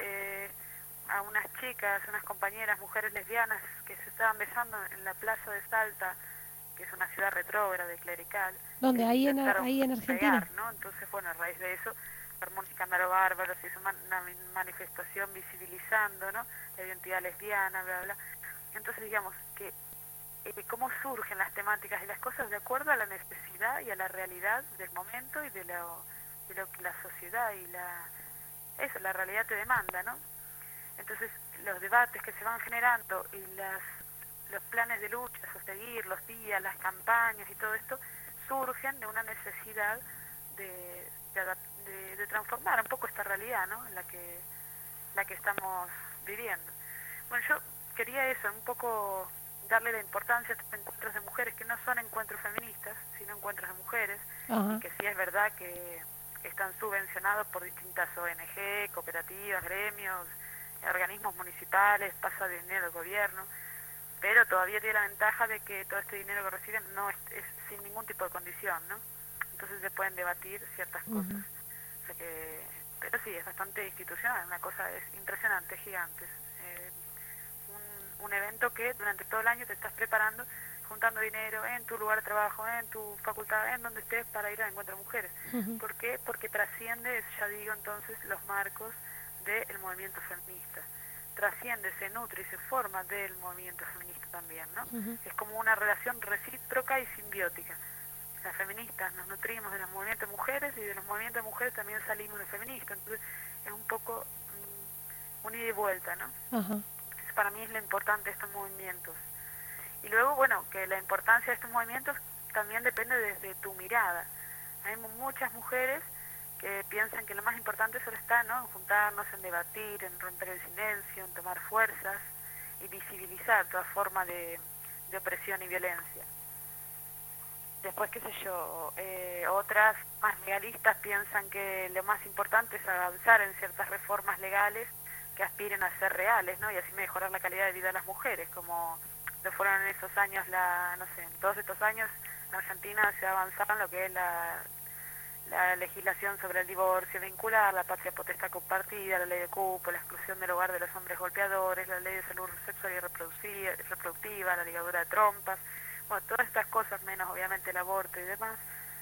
a unas chicas, unas compañeras, mujeres lesbianas que se estaban besando en la plaza de Salta, que es una ciudad retrógrada y clerical.
¿Dónde? Ahí en Argentina.
Pegar, ¿no? Entonces, bueno, a raíz de eso armó un escándalo bárbaro, se hizo una manifestación visibilizando, ¿no?, la identidad lesbiana, bla, bla. Entonces, digamos que cómo surgen las temáticas y las cosas de acuerdo a la necesidad y a la realidad del momento y de lo que la sociedad y la realidad te demanda, ¿no? Entonces, los debates que se van generando y los planes de lucha, seguir los días, las campañas y todo esto, surgen de una necesidad de transformar un poco esta realidad, ¿no?, en la que estamos viviendo. Bueno, yo quería eso, un poco darle la importancia a estos encuentros de mujeres, que no son encuentros feministas, sino encuentros de mujeres, y que sí es verdad que están subvencionados por distintas ONG, cooperativas, gremios, organismos municipales, pasa dinero del gobierno, pero todavía tiene la ventaja de que todo este dinero que reciben no es sin ningún tipo de condición, ¿no? Entonces se pueden debatir ciertas cosas. O sea que, pero sí, es bastante institucional, una cosa es impresionante, gigante. Un evento que durante todo el año te estás preparando, juntando dinero en tu lugar de trabajo, en tu facultad, en donde estés, para ir al encuentro de mujeres. ¿Por qué? Porque trasciende, ya digo entonces, los marcos del movimiento feminista. Trasciende, se nutre y se forma del movimiento feminista también, ¿no? Es como una relación recíproca y simbiótica. Las feministas nos nutrimos de los movimientos de mujeres y de los movimientos de mujeres también salimos de feministas. Entonces es un poco un ida y vuelta, ¿no? Para mí es lo importante de estos movimientos. Y luego, bueno, que la importancia de estos movimientos también depende desde tu mirada. Hay muchas mujeres que piensan que lo más importante solo está, ¿no?, en juntarnos, en debatir, en romper el silencio, en tomar fuerzas y visibilizar toda forma de opresión y violencia. Después, qué sé yo, otras más legalistas piensan que lo más importante es avanzar en ciertas reformas legales que aspiren a ser reales, ¿no?, y así mejorar la calidad de vida de las mujeres, como lo fueron en esos años, en todos estos años en Argentina se ha avanzado en lo que es la legislación sobre el divorcio vincular, la patria potestad compartida, la ley de cupo, la exclusión del hogar de los hombres golpeadores, la ley de salud sexual y reproductiva, la ligadura de trompas, bueno, todas estas cosas, menos obviamente el aborto y demás,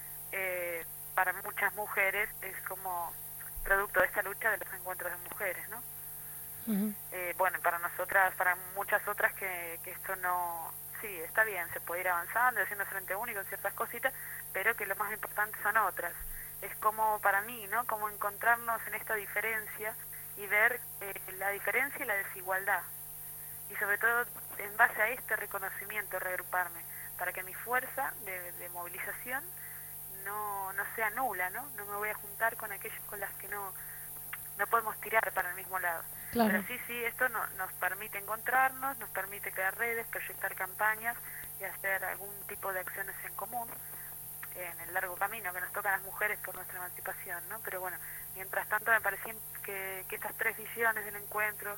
para muchas mujeres es como producto de esta lucha de los encuentros de mujeres, ¿no? Bueno, para nosotras, para muchas otras que esto no, sí, está bien, se puede ir avanzando, haciendo frente único en ciertas cositas, pero que lo más importante son otras. Es como para mí, ¿no?, como encontrarnos en esta diferencia y ver la diferencia y la desigualdad. Y sobre todo, en base a este reconocimiento, reagruparme, para que mi fuerza de movilización no sea nula, ¿no? No me voy a juntar con aquellos con las que no podemos tirar para el mismo lado.
Claro.
Pero sí, esto nos permite encontrarnos, nos permite crear redes, proyectar campañas y hacer algún tipo de acciones en común en el largo camino que nos toca a las mujeres por nuestra emancipación, ¿no? Pero bueno, mientras tanto me parecía que estas tres visiones del encuentro,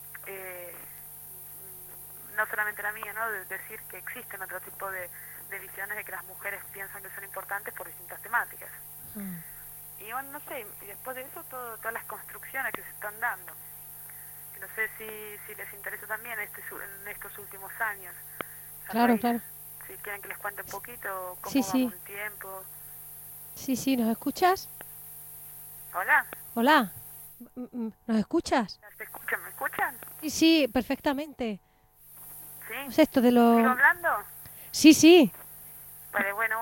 no solamente la mía, ¿no?, de decir que existen otro tipo de visiones de que las mujeres piensan que son importantes por distintas temáticas. Y bueno, no sé, y después de eso todas las construcciones que se están dando. No sé si les interesa también en estos últimos años.
Claro, claro.
Si quieren que les cuente un poquito cómo
Sí,
vamos
sí.
el tiempo.
Sí, ¿nos escuchas?
Hola.
Hola, ¿nos escuchas?
¿Me escuchan?
Sí, perfectamente.
¿Sí?
Pues esto de los...
¿Sigo hablando?
Sí.
Vale, bueno.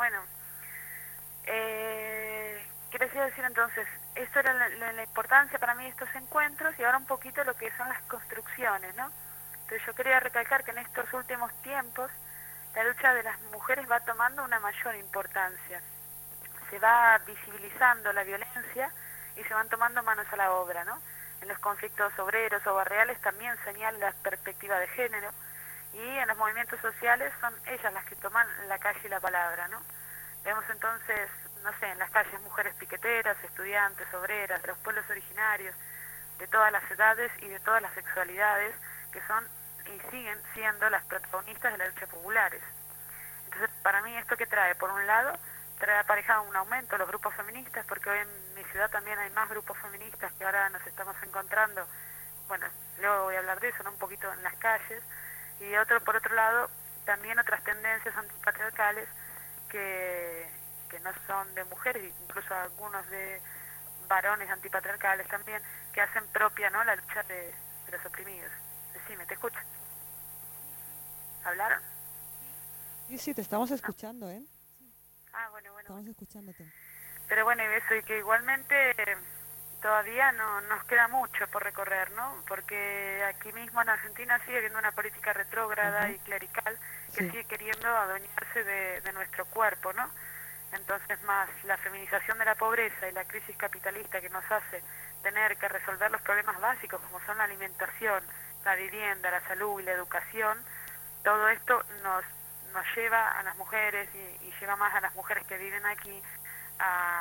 ¿Qué les iba a decir entonces? Esto era la importancia para mí de estos encuentros y ahora un poquito lo que son las construcciones, ¿no? Entonces yo quería recalcar que en estos últimos tiempos la lucha de las mujeres va tomando una mayor importancia. Se va visibilizando la violencia y se van tomando manos a la obra, ¿no? En los conflictos obreros o barriales también señala la perspectiva de género y en los movimientos sociales son ellas las que toman la calle y la palabra, ¿no? Vemos entonces, no sé, en las calles mujeres piqueteras, estudiantes, obreras, de los pueblos originarios, de todas las edades y de todas las sexualidades, que son y siguen siendo las protagonistas de las luchas populares. Entonces, para mí, ¿esto qué trae? Por un lado, trae aparejado un aumento de los grupos feministas, porque hoy en mi ciudad también hay más grupos feministas que ahora nos estamos encontrando, bueno, luego voy a hablar de eso, ¿no?, un poquito en las calles, y por otro lado, también otras tendencias antipatriarcales que no son de mujeres, incluso algunos de varones antipatriarcales también, que hacen propia, ¿no?, la lucha de los oprimidos. Decime, ¿te escucho? ¿Hablaron?
Sí, te estamos escuchando, ¿eh?
Ah, bueno.
Estamos escuchándote.
Pero bueno, y eso, y que igualmente todavía no nos queda mucho por recorrer, ¿no? Porque aquí mismo en Argentina sigue habiendo una política retrógrada y clerical que sigue queriendo adueñarse de nuestro cuerpo, ¿no? Entonces, más la feminización de la pobreza y la crisis capitalista que nos hace tener que resolver los problemas básicos como son la alimentación, la vivienda, la salud y la educación, todo esto nos lleva a las mujeres y lleva más a las mujeres que viven aquí a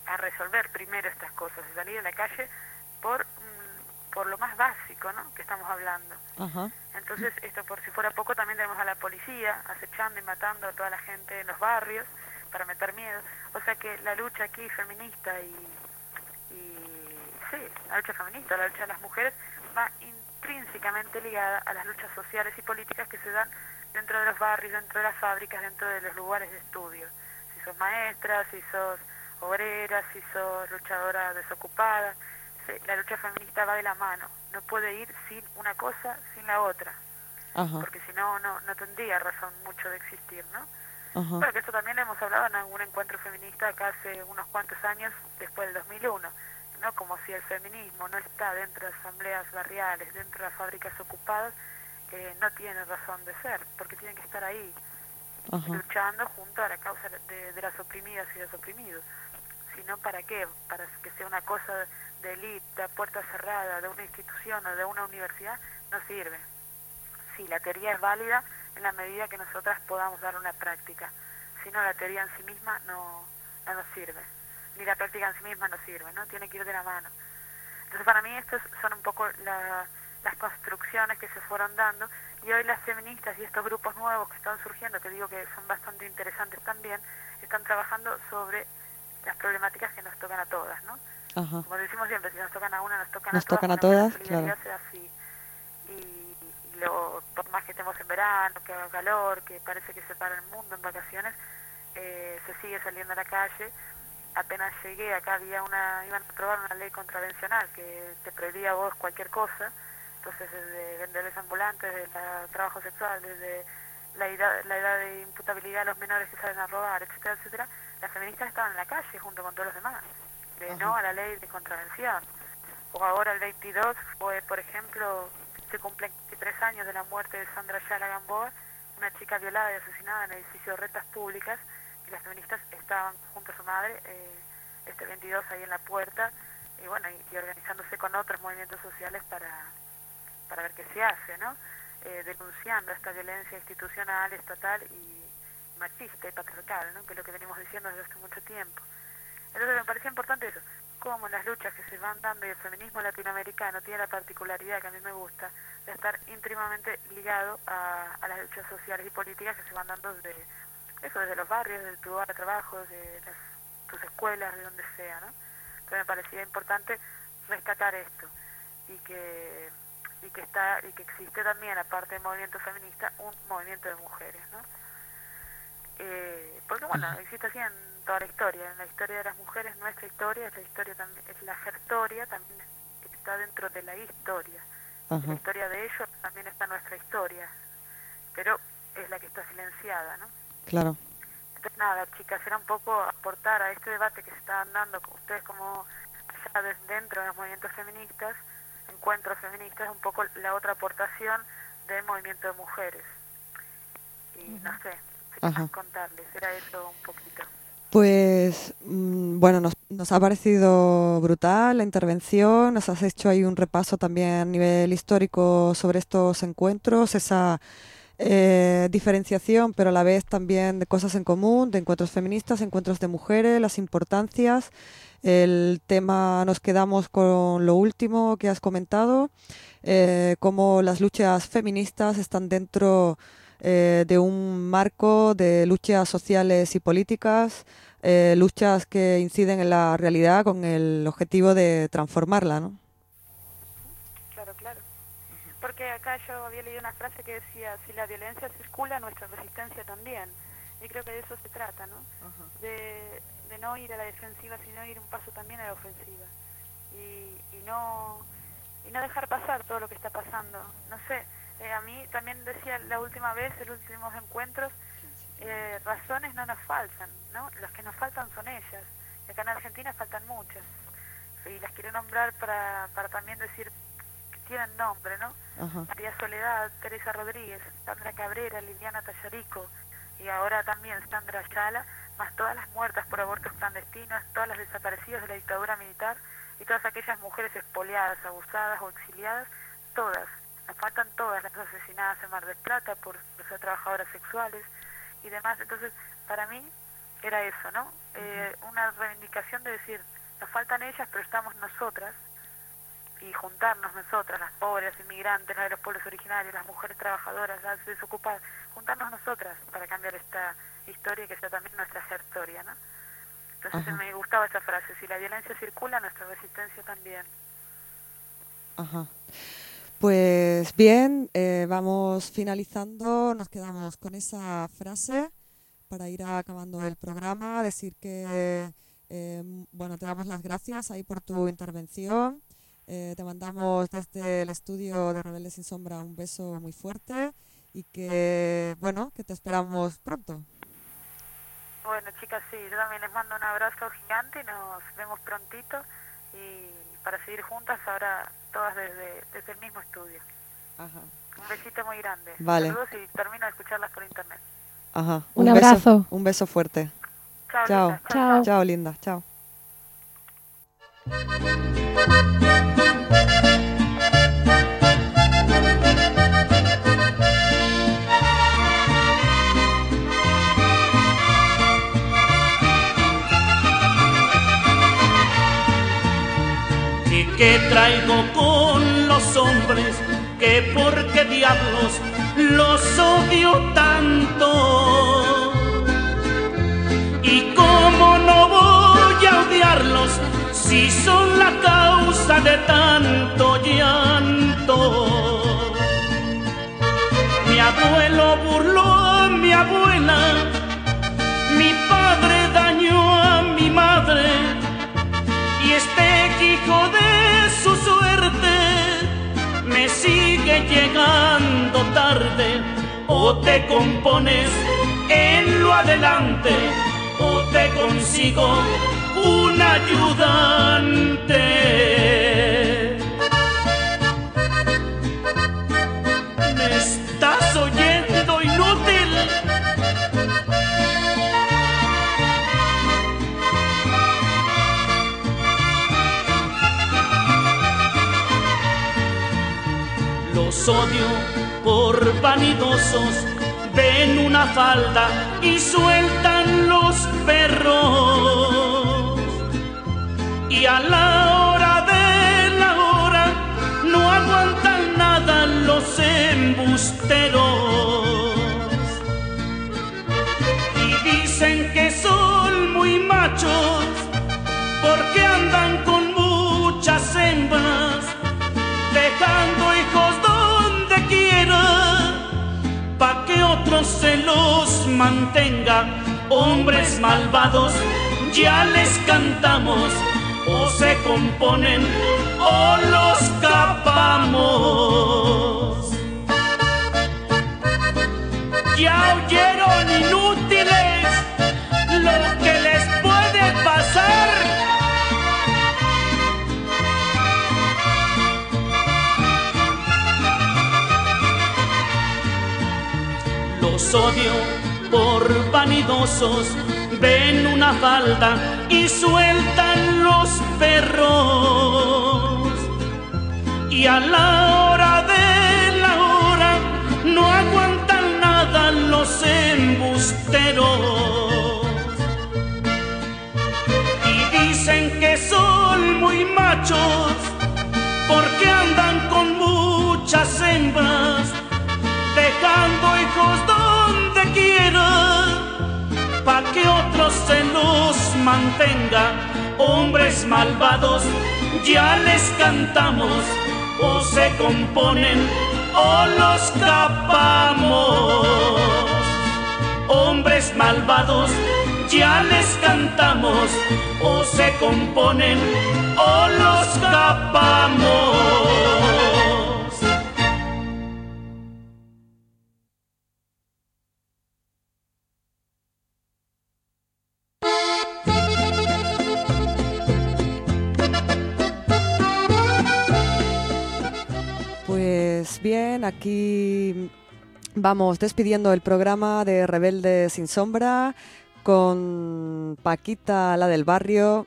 a resolver primero estas cosas, a salir a la calle por lo más básico, ¿no?, que estamos hablando.
Ajá.
Entonces, esto por si fuera poco, también tenemos a la policía acechando y matando a toda la gente en los barrios para meter miedo. O sea que la lucha aquí feminista sí, la lucha feminista, la lucha de las mujeres va intrínsecamente ligada a las luchas sociales y políticas que se dan dentro de los barrios, dentro de las fábricas, dentro de los lugares de estudio. Si sos maestra, si sos obrera, si sos luchadora desocupada, la lucha feminista va de la mano, no puede ir sin una cosa, sin la otra.
Ajá.
Porque si no, no tendría razón mucho de existir, ¿no?
Ajá.
Bueno, que esto también lo hemos hablado en algún encuentro feminista acá hace unos cuantos años, después del 2001, ¿no? Como si el feminismo no está dentro de asambleas barriales, dentro de las fábricas ocupadas, no tiene razón de ser, porque tienen que estar ahí,
Ajá.
luchando junto a la causa de las oprimidas y los oprimidos. Si no, ¿para qué? Para que sea una cosa de élite, a puerta cerrada, de una institución o de una universidad, no sirve. Sí, la teoría es válida en la medida que nosotras podamos dar una práctica. Si no, la teoría en sí misma no nos sirve. Ni la práctica en sí misma nos sirve, ¿no? Tiene que ir de la mano. Entonces, para mí, estas son un poco las construcciones que se fueron dando. Y hoy las feministas y estos grupos nuevos que están surgiendo, que digo que son bastante interesantes también, están trabajando sobre las problemáticas que nos tocan a todas, ¿no?
Ajá.
Como decimos siempre, si nos tocan a una, nos tocan
Nos
a todas.
tocan a
para que la
todas,
solidaridad
claro.
sea así. Y por más que estemos en verano, que haga calor, que parece que se para el mundo en vacaciones, se sigue saliendo a la calle. Apenas llegué, acá iban a aprobar una ley contravencional que te prohibía a vos cualquier cosa. Entonces, desde vendedores ambulantes, desde el trabajo sexual, desde la edad de imputabilidad de los menores que salen a robar, etcétera, etcétera, las feministas estaban en la calle junto con todos los demás, de no a la ley de contravención. O ahora el 22 fue, por ejemplo, se cumplen 23 años de la muerte de Sandra Yala Gamboa, una chica violada y asesinada en el edificio de rentas públicas, y las feministas estaban junto a su madre este 22 ahí en la puerta, y bueno, y organizándose con otros movimientos sociales para ver qué se hace, ¿no? Denunciando esta violencia institucional, estatal y machista y patriarcal, ¿no? Que es lo que venimos diciendo desde hace mucho tiempo. Entonces me parecía importante eso, cómo las luchas que se van dando y el feminismo latinoamericano tiene la particularidad que a mí me gusta de estar íntimamente ligado a las luchas sociales y políticas que se van dando desde los barrios, de tu lugar de trabajo, de tus escuelas, de donde sea, ¿no? Entonces me parecía importante rescatar esto y que existe también, aparte del movimiento feminista, un movimiento de mujeres, ¿no? Porque bueno, existe así en toda la historia, en la historia de las mujeres, nuestra historia es la historia también, es la gertoria, también está dentro de la historia.
Ajá.
La historia de ellos también está nuestra historia, pero es la que está silenciada, ¿no?
Claro.
Entonces nada, chicas, era un poco aportar a este debate que se estaban dando con ustedes como allá dentro de los movimientos feministas, encuentros feministas, un poco la otra aportación del movimiento de mujeres. Y no sé, qué más contarles, era eso un poquito.
Pues bueno, nos ha parecido brutal la intervención, nos has hecho ahí un repaso también a nivel histórico sobre estos encuentros, esa diferenciación, pero a la vez también de cosas en común, de encuentros feministas, encuentros de mujeres, las importancias. El tema, nos quedamos con lo último que has comentado, cómo las luchas feministas están dentro de un marco de luchas sociales y políticas, luchas que inciden en la realidad con el objetivo de transformarla, ¿no?
Claro, claro. Porque acá yo había leído una frase que decía, si la violencia circula, nuestra resistencia también. Y creo que de eso se trata, ¿no? De no ir a la defensiva, sino ir un paso también a la ofensiva. Y no dejar pasar todo lo que está pasando. No sé, a mí también decía la última vez, en los últimos encuentros, razones no nos faltan, ¿no? Las que nos faltan son ellas. Y acá en Argentina faltan muchas. Y las quiero nombrar para también decir que tienen nombre, ¿no?
Ajá.
María Soledad, Teresa Rodríguez, Sandra Cabrera, Liliana Tallarico, y ahora también Sandra Ayala, más todas las muertas por abortos clandestinos, todas las desaparecidas de la dictadura militar y todas aquellas mujeres expoliadas, abusadas o exiliadas, todas, nos faltan todas las asesinadas en Mar del Plata por ser trabajadoras sexuales y demás. Entonces, para mí, era eso, ¿no? Una reivindicación de decir, nos faltan ellas, pero estamos nosotras, y juntarnos nosotras, las pobres, las inmigrantes, las de los pueblos originarios, las mujeres trabajadoras, las desocupadas, juntarnos nosotras para cambiar esta historia que sea también nuestra historia, ¿no? Entonces me gustaba esa frase, si la violencia circula, nuestra resistencia también.
Ajá. Pues bien, vamos finalizando, nos quedamos con esa frase para ir acabando el programa, decir que, bueno, te damos las gracias ahí por tu intervención, te mandamos desde el estudio de Rebeldes sin Sombra un beso muy fuerte y que, bueno, que te esperamos pronto.
Bueno, chicas, sí, yo también les mando un abrazo gigante y nos vemos prontito y para seguir juntas ahora todas desde el mismo estudio.
Ajá.
Un besito muy grande.
Vale.
Saludos y termino de escucharlas por internet.
Ajá.
Un abrazo.
Un beso fuerte.
Chao.
Chao.
Chao.
Chao, linda. Chao.
¿Y qué traigo con los hombres? ¿Que por qué diablos los odio tanto? ¿Y cómo no voy a odiarlos si son la causa de tanto llanto? Mi abuelo burló a mi abuela, mi padre dañó a mi madre, y este hijo de su suerte me sigue llegando tarde. O te compones en lo adelante o te consigo un ayudante. ¿Me estás oyendo, inútil? Los odio por vanidosos, ven una falda y sueltan los perros. Y a la hora de la hora no aguantan nada los embusteros. Y dicen que son muy machos porque andan con muchas hembras, dejando hijos donde quiera, pa' que otros se los mantenga. Hombres malvados, ya les cantamos, o se componen o los capamos. ¿Ya oyeron, inútiles, lo que les puede pasar? Los odio por vanidosos, ven una falda y sueltan los perros. Y a la hora de la hora no aguantan nada los embusteros. Y dicen que son muy machos porque andan con muchas hembras, dejando hijos donde quiera, pa' que otros se los mantenga. Hombres malvados, ya les cantamos, o se componen o los capamos. Hombres malvados, ya les cantamos, o se componen o los capamos.
Pues bien, aquí vamos despidiendo el programa de Rebeldes sin Sombra con Paquita, la del barrio.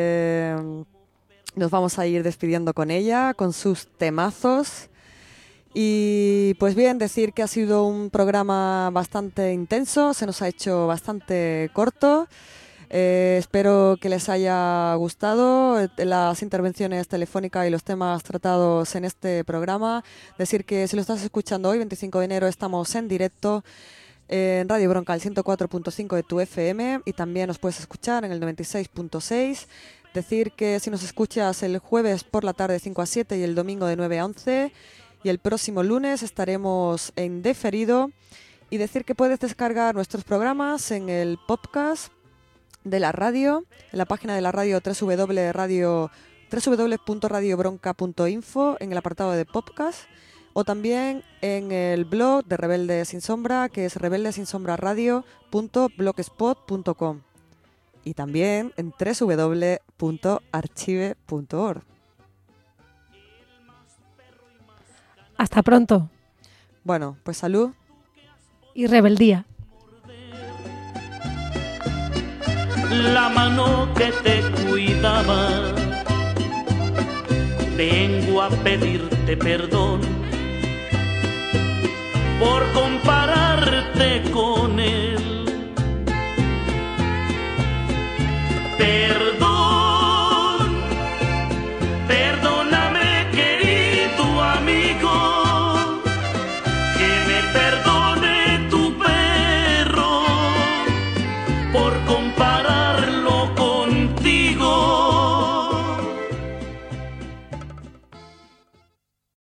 Nos vamos a ir despidiendo con ella, con sus temazos. Y pues bien, decir que ha sido un programa bastante intenso, se nos ha hecho bastante corto. Espero que les haya gustado las intervenciones telefónicas y los temas tratados en este programa. Decir que si lo estás escuchando hoy, 25 de enero, estamos en directo en Radio Bronca, el 104.5 de tu FM, y también nos puedes escuchar en el 96.6. Decir que si nos escuchas el jueves por la tarde 5 a 7 y el domingo de 9 a 11, y el próximo lunes estaremos en diferido. Y decir que puedes descargar nuestros programas en el podcast de la radio, en la página de la radio www.radiobronca.info, en el apartado de podcast, o también en el blog de Rebelde Sin Sombra, que es rebeldesinsombra.radio.blogspot.com, y también en www.archive.org.
Hasta pronto.
Bueno, pues salud.
Y rebeldía.
La mano que te cuidaba, vengo a pedirte perdón por compartir